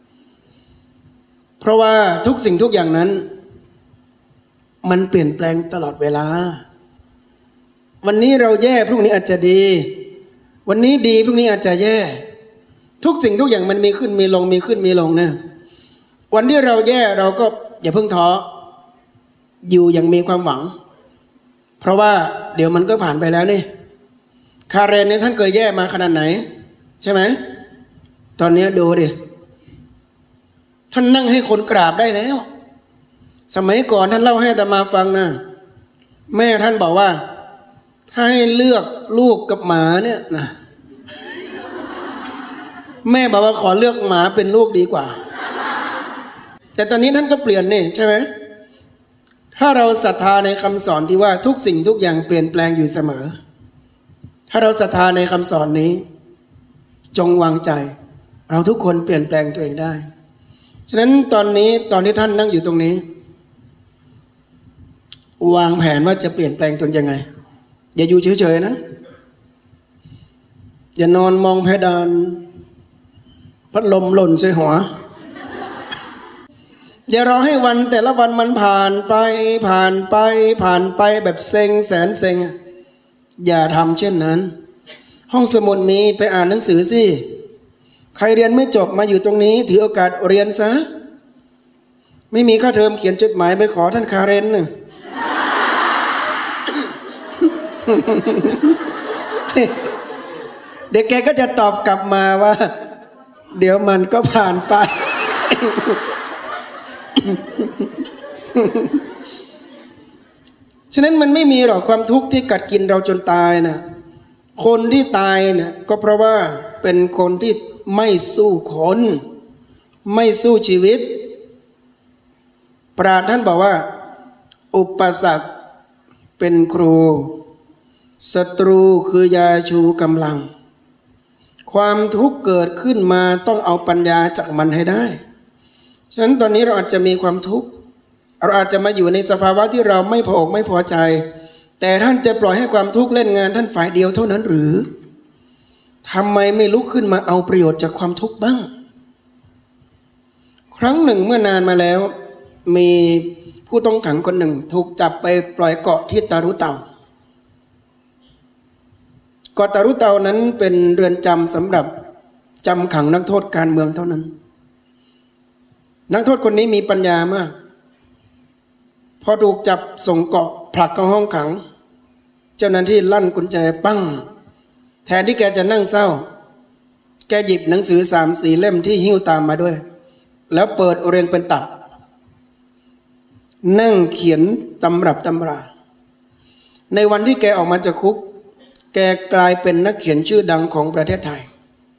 เพราะว่าทุกสิ่งทุกอย่างนั้นมันเปลี่ยนแปลงตลอดเวลาวันนี้เราแย่พรุ่งนี้อาจจะดีวันนี้ดีพรุ่งนี้อาจจะแย่ทุกสิ่งทุกอย่างมันมีขึ้นมีลงมีขึ้นมีลงนะวันที่เราแย่เราก็อย่าเพิ่งท้ออยู่อย่างมีความหวังเพราะว่าเดี๋ยวมันก็ผ่านไปแล้วนี่คาเรนเนี่ยท่านเคยแย่มาขนาดไหนใช่ไหมตอนนี้ดูดิท่านนั่งให้คนกราบได้แล้วสมัยก่อนท่านเล่าให้อาตมาฟังนะแม่ท่านบอกว่าถ้าให้เลือกลูกกับหมาเนี่ยนะแม่บอกว่าขอเลือกหมาเป็นลูกดีกว่าแต่ตอนนี้ท่านก็เปลี่ยนนี่ใช่ไหมถ้าเราศรัทธาในคำสอนที่ว่าทุกสิ่งทุกอย่างเปลี่ยนแปลงอยู่เสมอถ้าเราศรัทธาในคำสอนนี้จงวางใจเราทุกคนเปลี่ยนแปลงตัวเองได้ฉะนั้นตอนที่ท่านนั่งอยู่ตรงนี้วางแผนว่าจะเปลี่ยนแปลงตนยังไงอย่าอยู่เฉยๆนะอย่านอนมองเพดานพัดลมหล่นใส่หัวอย่ารอให้วันแต่ละวันมันผ่านไปแบบเซ็งแสนเซ็งอย่าทำเช่นนั้นห้องสมุดมีไปอ่านหนังสือสิใครเรียนไม่จบมาอยู่ตรงนี้ถือโอกาสเรียนซะไม่มีค่าเทอมเขียนจดหมายไปขอท่านคาเรนน่ะ เด็กแกก็จะตอบกลับมาว่าเดี๋ยวมันก็ผ่านไป ฉะนั้นมันไม่มีหรอกความทุกข์ที่กัดกินเราจนตายนะคนที่ตายเนี่ยก็เพราะว่าเป็นคนที่ไม่สู้คนไม่สู้ชีวิตปราชญ์ท่านบอกว่าอุปสรรคเป็นครูศัตรูคือยาชูกำลังความทุกข์เกิดขึ้นมาต้องเอาปัญญาจากมันให้ได้ฉะนั้นตอนนี้เราอาจจะมีความทุกข์เราอาจจะมาอยู่ในสภาวะที่เราไม่พออกไม่พอใจแต่ท่านจะปล่อยให้ความทุกข์เล่นงานท่านฝ่ายเดียวเท่านั้นหรือทำไมไม่ลุกขึ้นมาเอาประโยชน์จากความทุกข์บ้างครั้งหนึ่งเมื่อนานมาแล้วมีผู้ต้องขังคนหนึ่งถูกจับไปปล่อยเกาะที่ตารุเตาเกาะตารุเตานั้นเป็นเรือนจำสำหรับจำขังนักโทษการเมืองเท่านั้นนักโทษคนนี้มีปัญญามากพอถูกจับส่งเกาะผลักเข้าห้องขังเจ้าหน้าที่ลั่นกุญแจปั้งแทนที่แกจะนั่งเศร้าแกหยิบหนังสือ3-4 เล่มที่หิ้วตามมาด้วยแล้วเปิดเรียงเป็นตับนั่งเขียนตำรับตำราในวันที่แกออกมาจากคุกแกกลายเป็นนักเขียนชื่อดังของประเทศไทย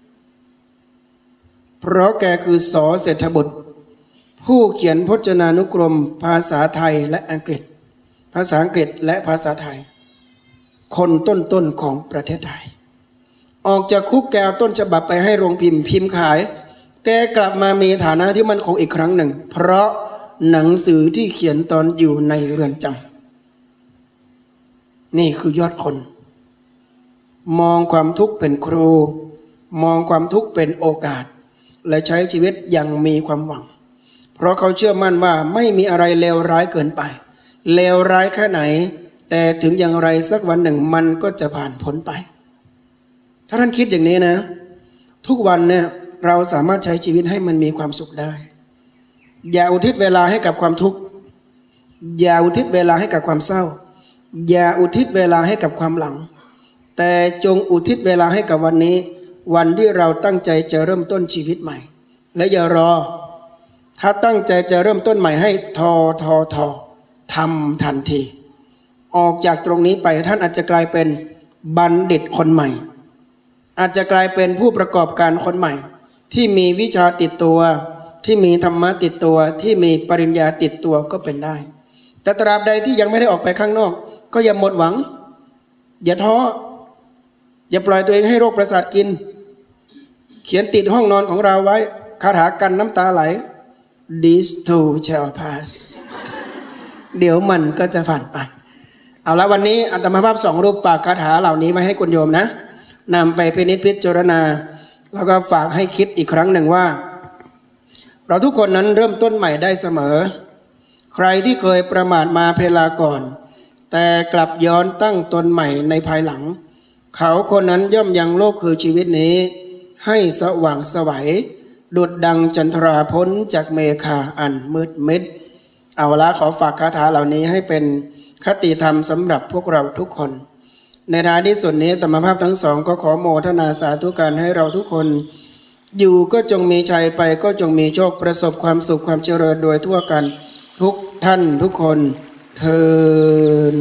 เพราะแกคือส.เศรษฐบุตรผู้เขียนพจนานุกรมภาษาไทยและอังกฤษภาษาอังกฤษและภาษาไทยคนต้นของประเทศไทยออกจากคุกแกเอาต้นฉบับไปให้โรงพิมพ์ขายแกกลับมามีฐานะที่มั่นคงอีกครั้งหนึ่งเพราะหนังสือที่เขียนตอนอยู่ในเรือนจำนี่คือยอดคนมองความทุกข์เป็นครูมองความทุกข์เป็นโอกาสและใช้ชีวิตอย่างมีความหวังเพราะเขาเชื่อมั่นว่าไม่มีอะไรเลวร้ายเกินไปเลวร้ายแค่ไหนแต่ถึงอย่างไรสักวันหนึ่งมันก็จะผ่านพ้นไปถ้าท่านคิดอย่างนี้นะทุกวันเนี่ยเราสามารถใช้ชีวิตให้มันมีความสุขได้อย่าอุทิศเวลาให้กับความทุกข์อย่าอุทิศเวลาให้กับความเศร้าอย่าอุทิศเวลาให้กับความหลังแต่จงอุทิศเวลาให้กับวันนี้วันที่เราตั้งใจจะเริ่มต้นชีวิตใหม่และอย่ารอถ้าตั้งใจจะเริ่มต้นใหม่ให้ททำทันทีออกจากตรงนี้ไปท่านอาจจะกลายเป็นบัณฑิตคนใหม่อาจจะกลายเป็นผู้ประกอบการคนใหม่ที่มีวิชาติดตัวที่มีธรรมะติดตัวที่มีปริญญาติดตัวก็เป็นได้แต่ตราบใดที่ยังไม่ได้ออกไปข้างนอกก็อย่าหมดหวังอย่าท้ออย่าปล่อยตัวเองให้โรคประสาทกินเขียนติดห้องนอนของเราไว้คาถากันน้ำตาไหล This too shall pass เดี๋ยวมันก็จะผ่านไปเอาละวันนี้อาตมาภาพ2 รูปฝากคาถาเหล่านี้ไว้ให้คุณโยมนะนำไปพิจารณาแล้วก็ฝากให้คิดอีกครั้งหนึ่งว่าเราทุกคนนั้นเริ่มต้นใหม่ได้เสมอใครที่เคยประมาทมาเพลาก่อนแต่กลับย้อนตั้งตนใหม่ในภายหลังเขาคนนั้นย่อมยังโลกคือชีวิตนี้ให้สว่างไสวดุจดังจันทราพ้นจากเมฆาอันมืดมิดเอาละขอฝากคาถาเหล่านี้ให้เป็นคติธรรมสำหรับพวกเราทุกคนในท้ายที่สุดนี้ธรรมภาพทั้งสองก็ขอโมทนาสาธุการให้เราทุกคนอยู่ก็จงมีชัยไปก็จงมีโชคประสบความสุขความเจริญโดยทั่วกันทุกท่านทุกคนเทอญ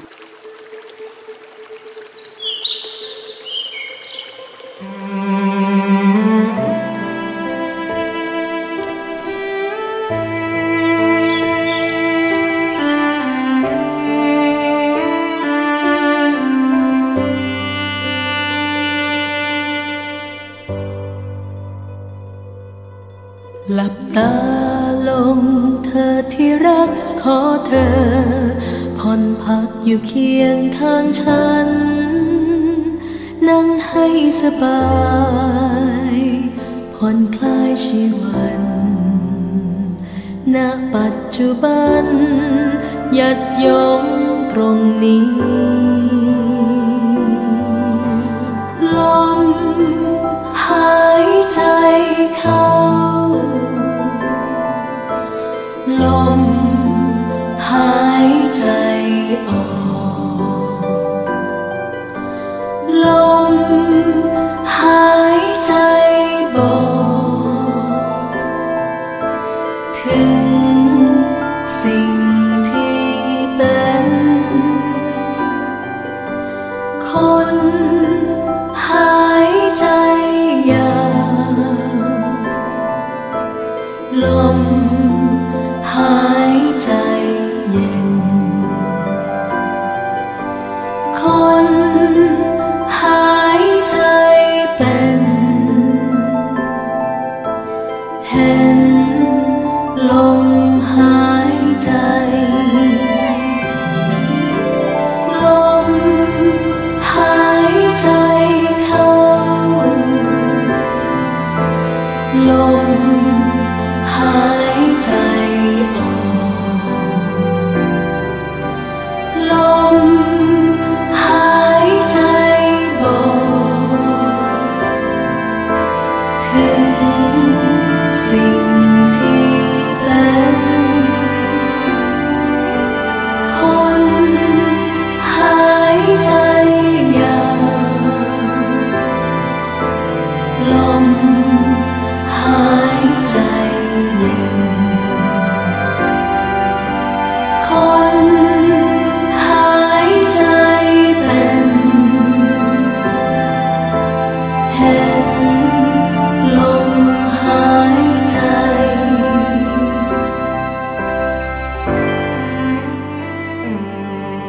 หลับตาลงเธอที่รักขอเธอผ่อนพักอยู่เคียงข้างฉันนั่งให้สบายผ่อนคลายชีวันณปัจจุบันยัดยงตรงนี้ลมหายใจเข้าลมหายใจออกลมหายใจบอกถึงสิ่งที่เป็น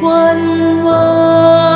วันวาน